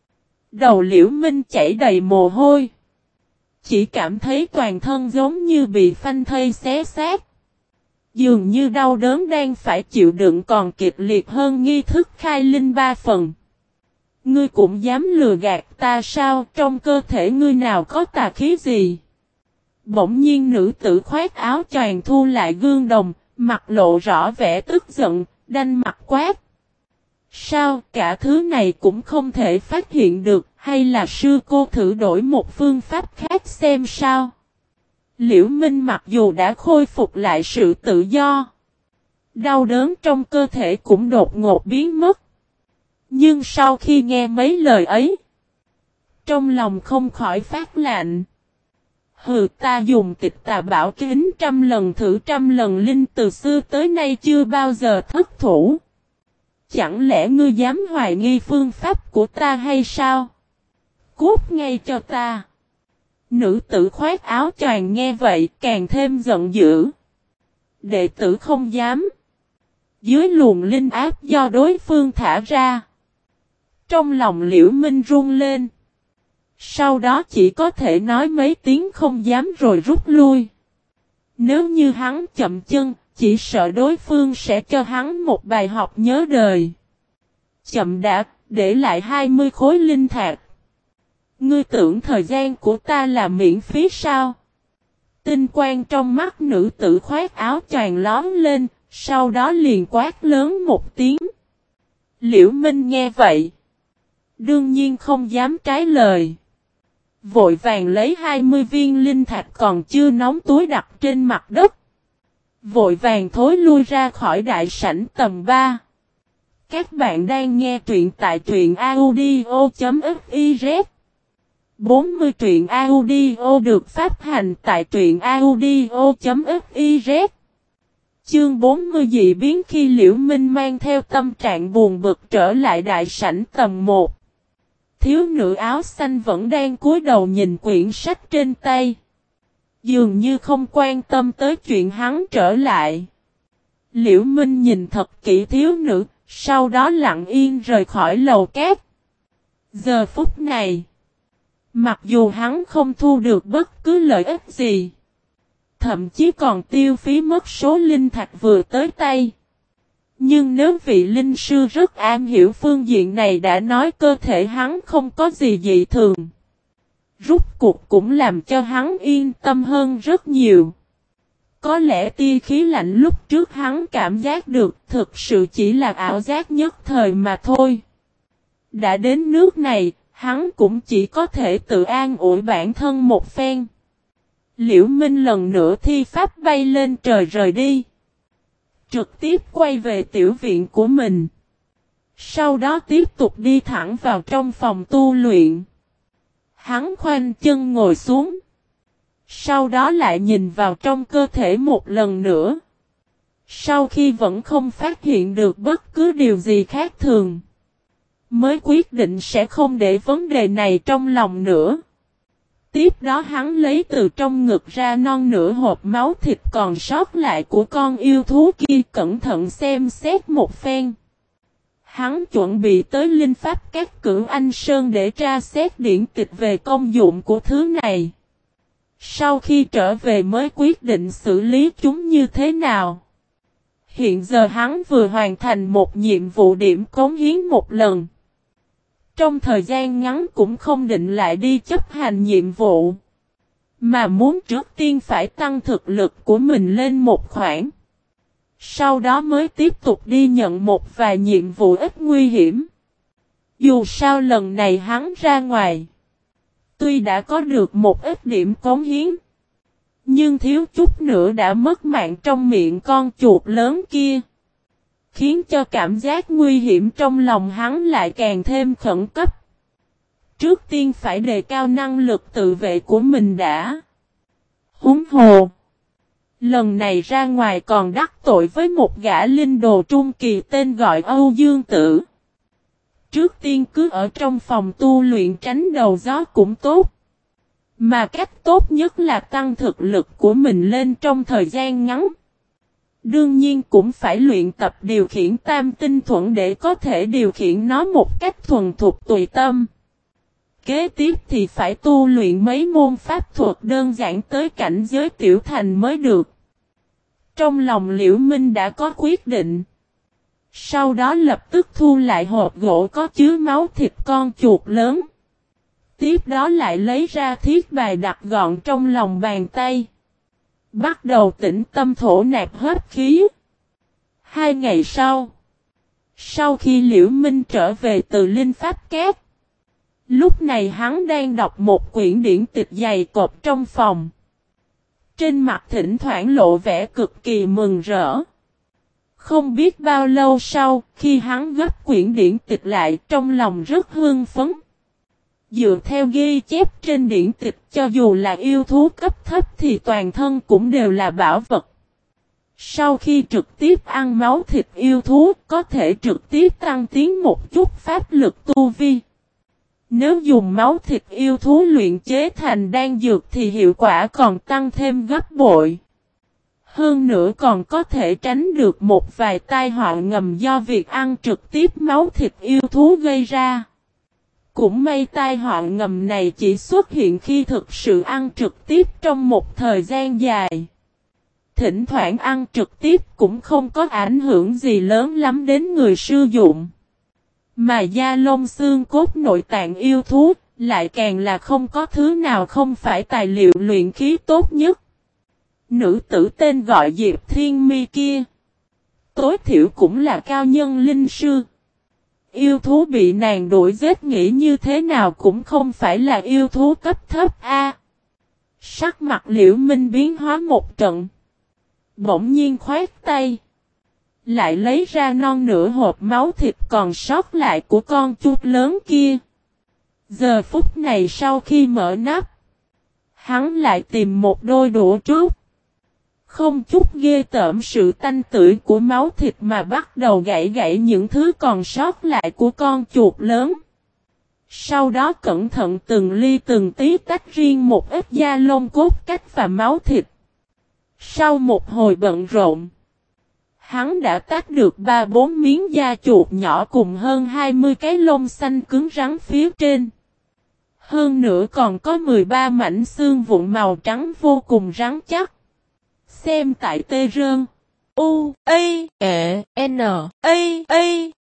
đầu Liễu Minh chảy đầy mồ hôi. Chỉ cảm thấy toàn thân giống như bị phanh thây xé xác. Dường như đau đớn đang phải chịu đựng còn kịch liệt hơn nghi thức khai linh 3 phần. Ngươi cũng dám lừa gạt ta sao, trong cơ thể ngươi nào có tà khí gì? Bỗng nhiên nữ tử khoác áo choàng thu lại gương đồng, Mặt lộ rõ vẻ tức giận, đanh mặt quát. Sao cả thứ này cũng không thể phát hiện được, hay là sư cô thử đổi một phương pháp khác xem sao? Liễu Minh mặc dù đã khôi phục lại sự tự do, đau đớn trong cơ thể cũng đột ngột biến mất. Nhưng sau khi nghe mấy lời ấy, trong lòng không khỏi phát lạnh. Hừ, ta dùng Tịch Tà Bảo Kính 100 lần thử 100 lần linh từ xưa tới nay chưa bao giờ thất thủ. Chẳng lẽ ngươi dám hoài nghi phương pháp của ta hay sao? Cút ngay cho ta. Nữ tử khoác áo choàng nghe vậy càng thêm giận dữ. Đệ tử không dám. Dưới luồng linh áp do đối phương thả ra, trong lòng Liễu Minh run lên. Sau đó chỉ có thể nói mấy tiếng không dám rồi rút lui. Nếu như hắn chậm chân, chỉ sợ đối phương sẽ cho hắn một bài học nhớ đời. Chậm đã, để lại 20 khối linh thạch. Ngươi tưởng thời gian của ta là miễn phí sao? Tinh quang trong mắt nữ tử khoác áo choàng lóm lên, sau đó liền quát lớn một tiếng. Liễu Minh nghe vậy, đương nhiên không dám trái lời. Vội vàng lấy 20 viên linh thạch còn chưa nóng túi đặt trên mặt đất. Vội vàng thối lui ra khỏi đại sảnh tầng 3. Các bạn đang nghe truyện tại truyện audio.fiz 40 truyện audio được phát hành tại truyện audio.fiz. Chương 40 dị biến khi Liễu Minh mang theo tâm trạng buồn bực trở lại đại sảnh tầng 1. Thiếu nữ áo xanh vẫn đang cúi đầu nhìn quyển sách trên tay. Dường như không quan tâm tới chuyện hắn trở lại. Liễu Minh nhìn thật kỹ thiếu nữ, sau đó lặng yên rời khỏi lầu cát. Giờ phút này, mặc dù hắn không thu được bất cứ lợi ích gì, thậm chí còn tiêu phí mất số linh thạch vừa tới tay. Nhưng nếu vị linh sư rất am hiểu phương diện này đã nói cơ thể hắn không có gì dị thường, rút cuộc cũng làm cho hắn yên tâm hơn rất nhiều. Có lẽ tia khí lạnh lúc trước hắn cảm giác được thực sự chỉ là ảo giác nhất thời mà thôi. Đã đến nước này, hắn cũng chỉ có thể tự an ủi bản thân một phen. Liễu Minh lần nữa thi pháp bay lên trời rời đi. Trực tiếp quay về tiểu viện của mình. Sau đó tiếp tục đi thẳng vào trong phòng tu luyện. Hắn khoanh chân ngồi xuống. Sau đó lại nhìn vào trong cơ thể một lần nữa. Sau khi vẫn không phát hiện được bất cứ điều gì khác thường, mới quyết định sẽ không để vấn đề này trong lòng nữa. Tiếp đó hắn lấy từ trong ngực ra non nửa hộp máu thịt còn sót lại của con yêu thú kia, cẩn thận xem xét một phen. Hắn chuẩn bị tới linh pháp các Cửu Anh Sơn để tra xét điển tịch về công dụng của thứ này. Sau khi trở về mới quyết định xử lý chúng như thế nào. Hiện giờ hắn vừa hoàn thành một nhiệm vụ điểm cống hiến một lần. Trong thời gian ngắn cũng không định lại đi chấp hành nhiệm vụ, mà muốn trước tiên phải tăng thực lực của mình lên một khoản. Sau đó mới tiếp tục đi nhận một vài nhiệm vụ ít nguy hiểm. Dù sao lần này hắn ra ngoài, tuy đã có được một ít điểm cống hiến, nhưng thiếu chút nữa đã mất mạng trong miệng con chuột lớn kia, khiến cho cảm giác nguy hiểm trong lòng hắn lại càng thêm khẩn cấp. Trước tiên phải đề cao năng lực tự vệ của mình đã. Huống hồ, lần này ra ngoài còn đắc tội với một gã linh đồ trung kỳ tên gọi Âu Dương Tử. Trước tiên cứ ở trong phòng tu luyện tránh đầu gió cũng tốt. Mà cách tốt nhất là tăng thực lực của mình lên trong thời gian ngắn. Đương nhiên cũng phải luyện tập điều khiển tam tinh thuẫn để có thể điều khiển nó một cách thuần thục tùy tâm. Kế tiếp thì phải tu luyện mấy môn pháp thuật đơn giản tới cảnh giới tiểu thành mới được. Trong lòng Liễu Minh đã có quyết định. Sau đó lập tức thu lại hộp gỗ có chứa máu thịt con chuột lớn. Tiếp đó lại lấy ra thiết bài đặt gọn trong lòng bàn tay. Bắt đầu tĩnh tâm thổ nạp hết khí. 2 ngày sau khi Liễu Minh trở về từ Linh Pháp Cát, lúc này hắn đang đọc một quyển điển tịch dày cộp trong phòng. Trên mặt thỉnh thoảng lộ vẻ cực kỳ mừng rỡ. Không biết bao lâu sau, khi hắn gấp quyển điển tịch lại, trong lòng rất hưng phấn. Dựa theo ghi chép trên điển tịch, cho dù là yêu thú cấp thấp thì toàn thân cũng đều là bảo vật. Sau khi trực tiếp ăn máu thịt yêu thú, có thể trực tiếp tăng tiến một chút pháp lực tu vi. Nếu dùng máu thịt yêu thú luyện chế thành đan dược thì hiệu quả còn tăng thêm gấp bội. Hơn nữa còn có thể tránh được một vài tai họa ngầm do việc ăn trực tiếp máu thịt yêu thú gây ra. Cũng may tai họa ngầm này chỉ xuất hiện khi thực sự ăn trực tiếp trong một thời gian dài. Thỉnh thoảng ăn trực tiếp cũng không có ảnh hưởng gì lớn lắm đến người sử dụng. Mà da lông xương cốt nội tạng yêu thú lại càng là không có thứ nào không phải tài liệu luyện khí tốt nhất. Nữ tử tên gọi Diệp Thiên Mi kia, tối thiểu cũng là cao nhân linh sư. Yêu thú bị nàng đuổi giết nghĩ như thế nào cũng không phải là yêu thú cấp thấp A. Sắc mặt Liễu Minh biến hóa một trận. Bỗng nhiên khoát tay, lại lấy ra non nửa hộp máu thịt còn sót lại của con chuột lớn kia. Giờ phút này sau khi mở nắp, hắn lại tìm một đôi đũa trúc. Không chút ghê tởm sự tanh tưởi của máu thịt mà bắt đầu gãy những thứ còn sót lại của con chuột lớn. Sau đó cẩn thận từng ly từng tí tách riêng một ít da lông cốt cách và máu thịt. Sau một hồi bận rộn, hắn đã tách được 3-4 miếng da chuột nhỏ cùng hơn 20 cái lông xanh cứng rắn phía trên. Hơn nữa còn có 13 mảnh xương vụn màu trắng vô cùng rắn chắc. Xem tại Tê Rơn. U, A, E, N, A, A.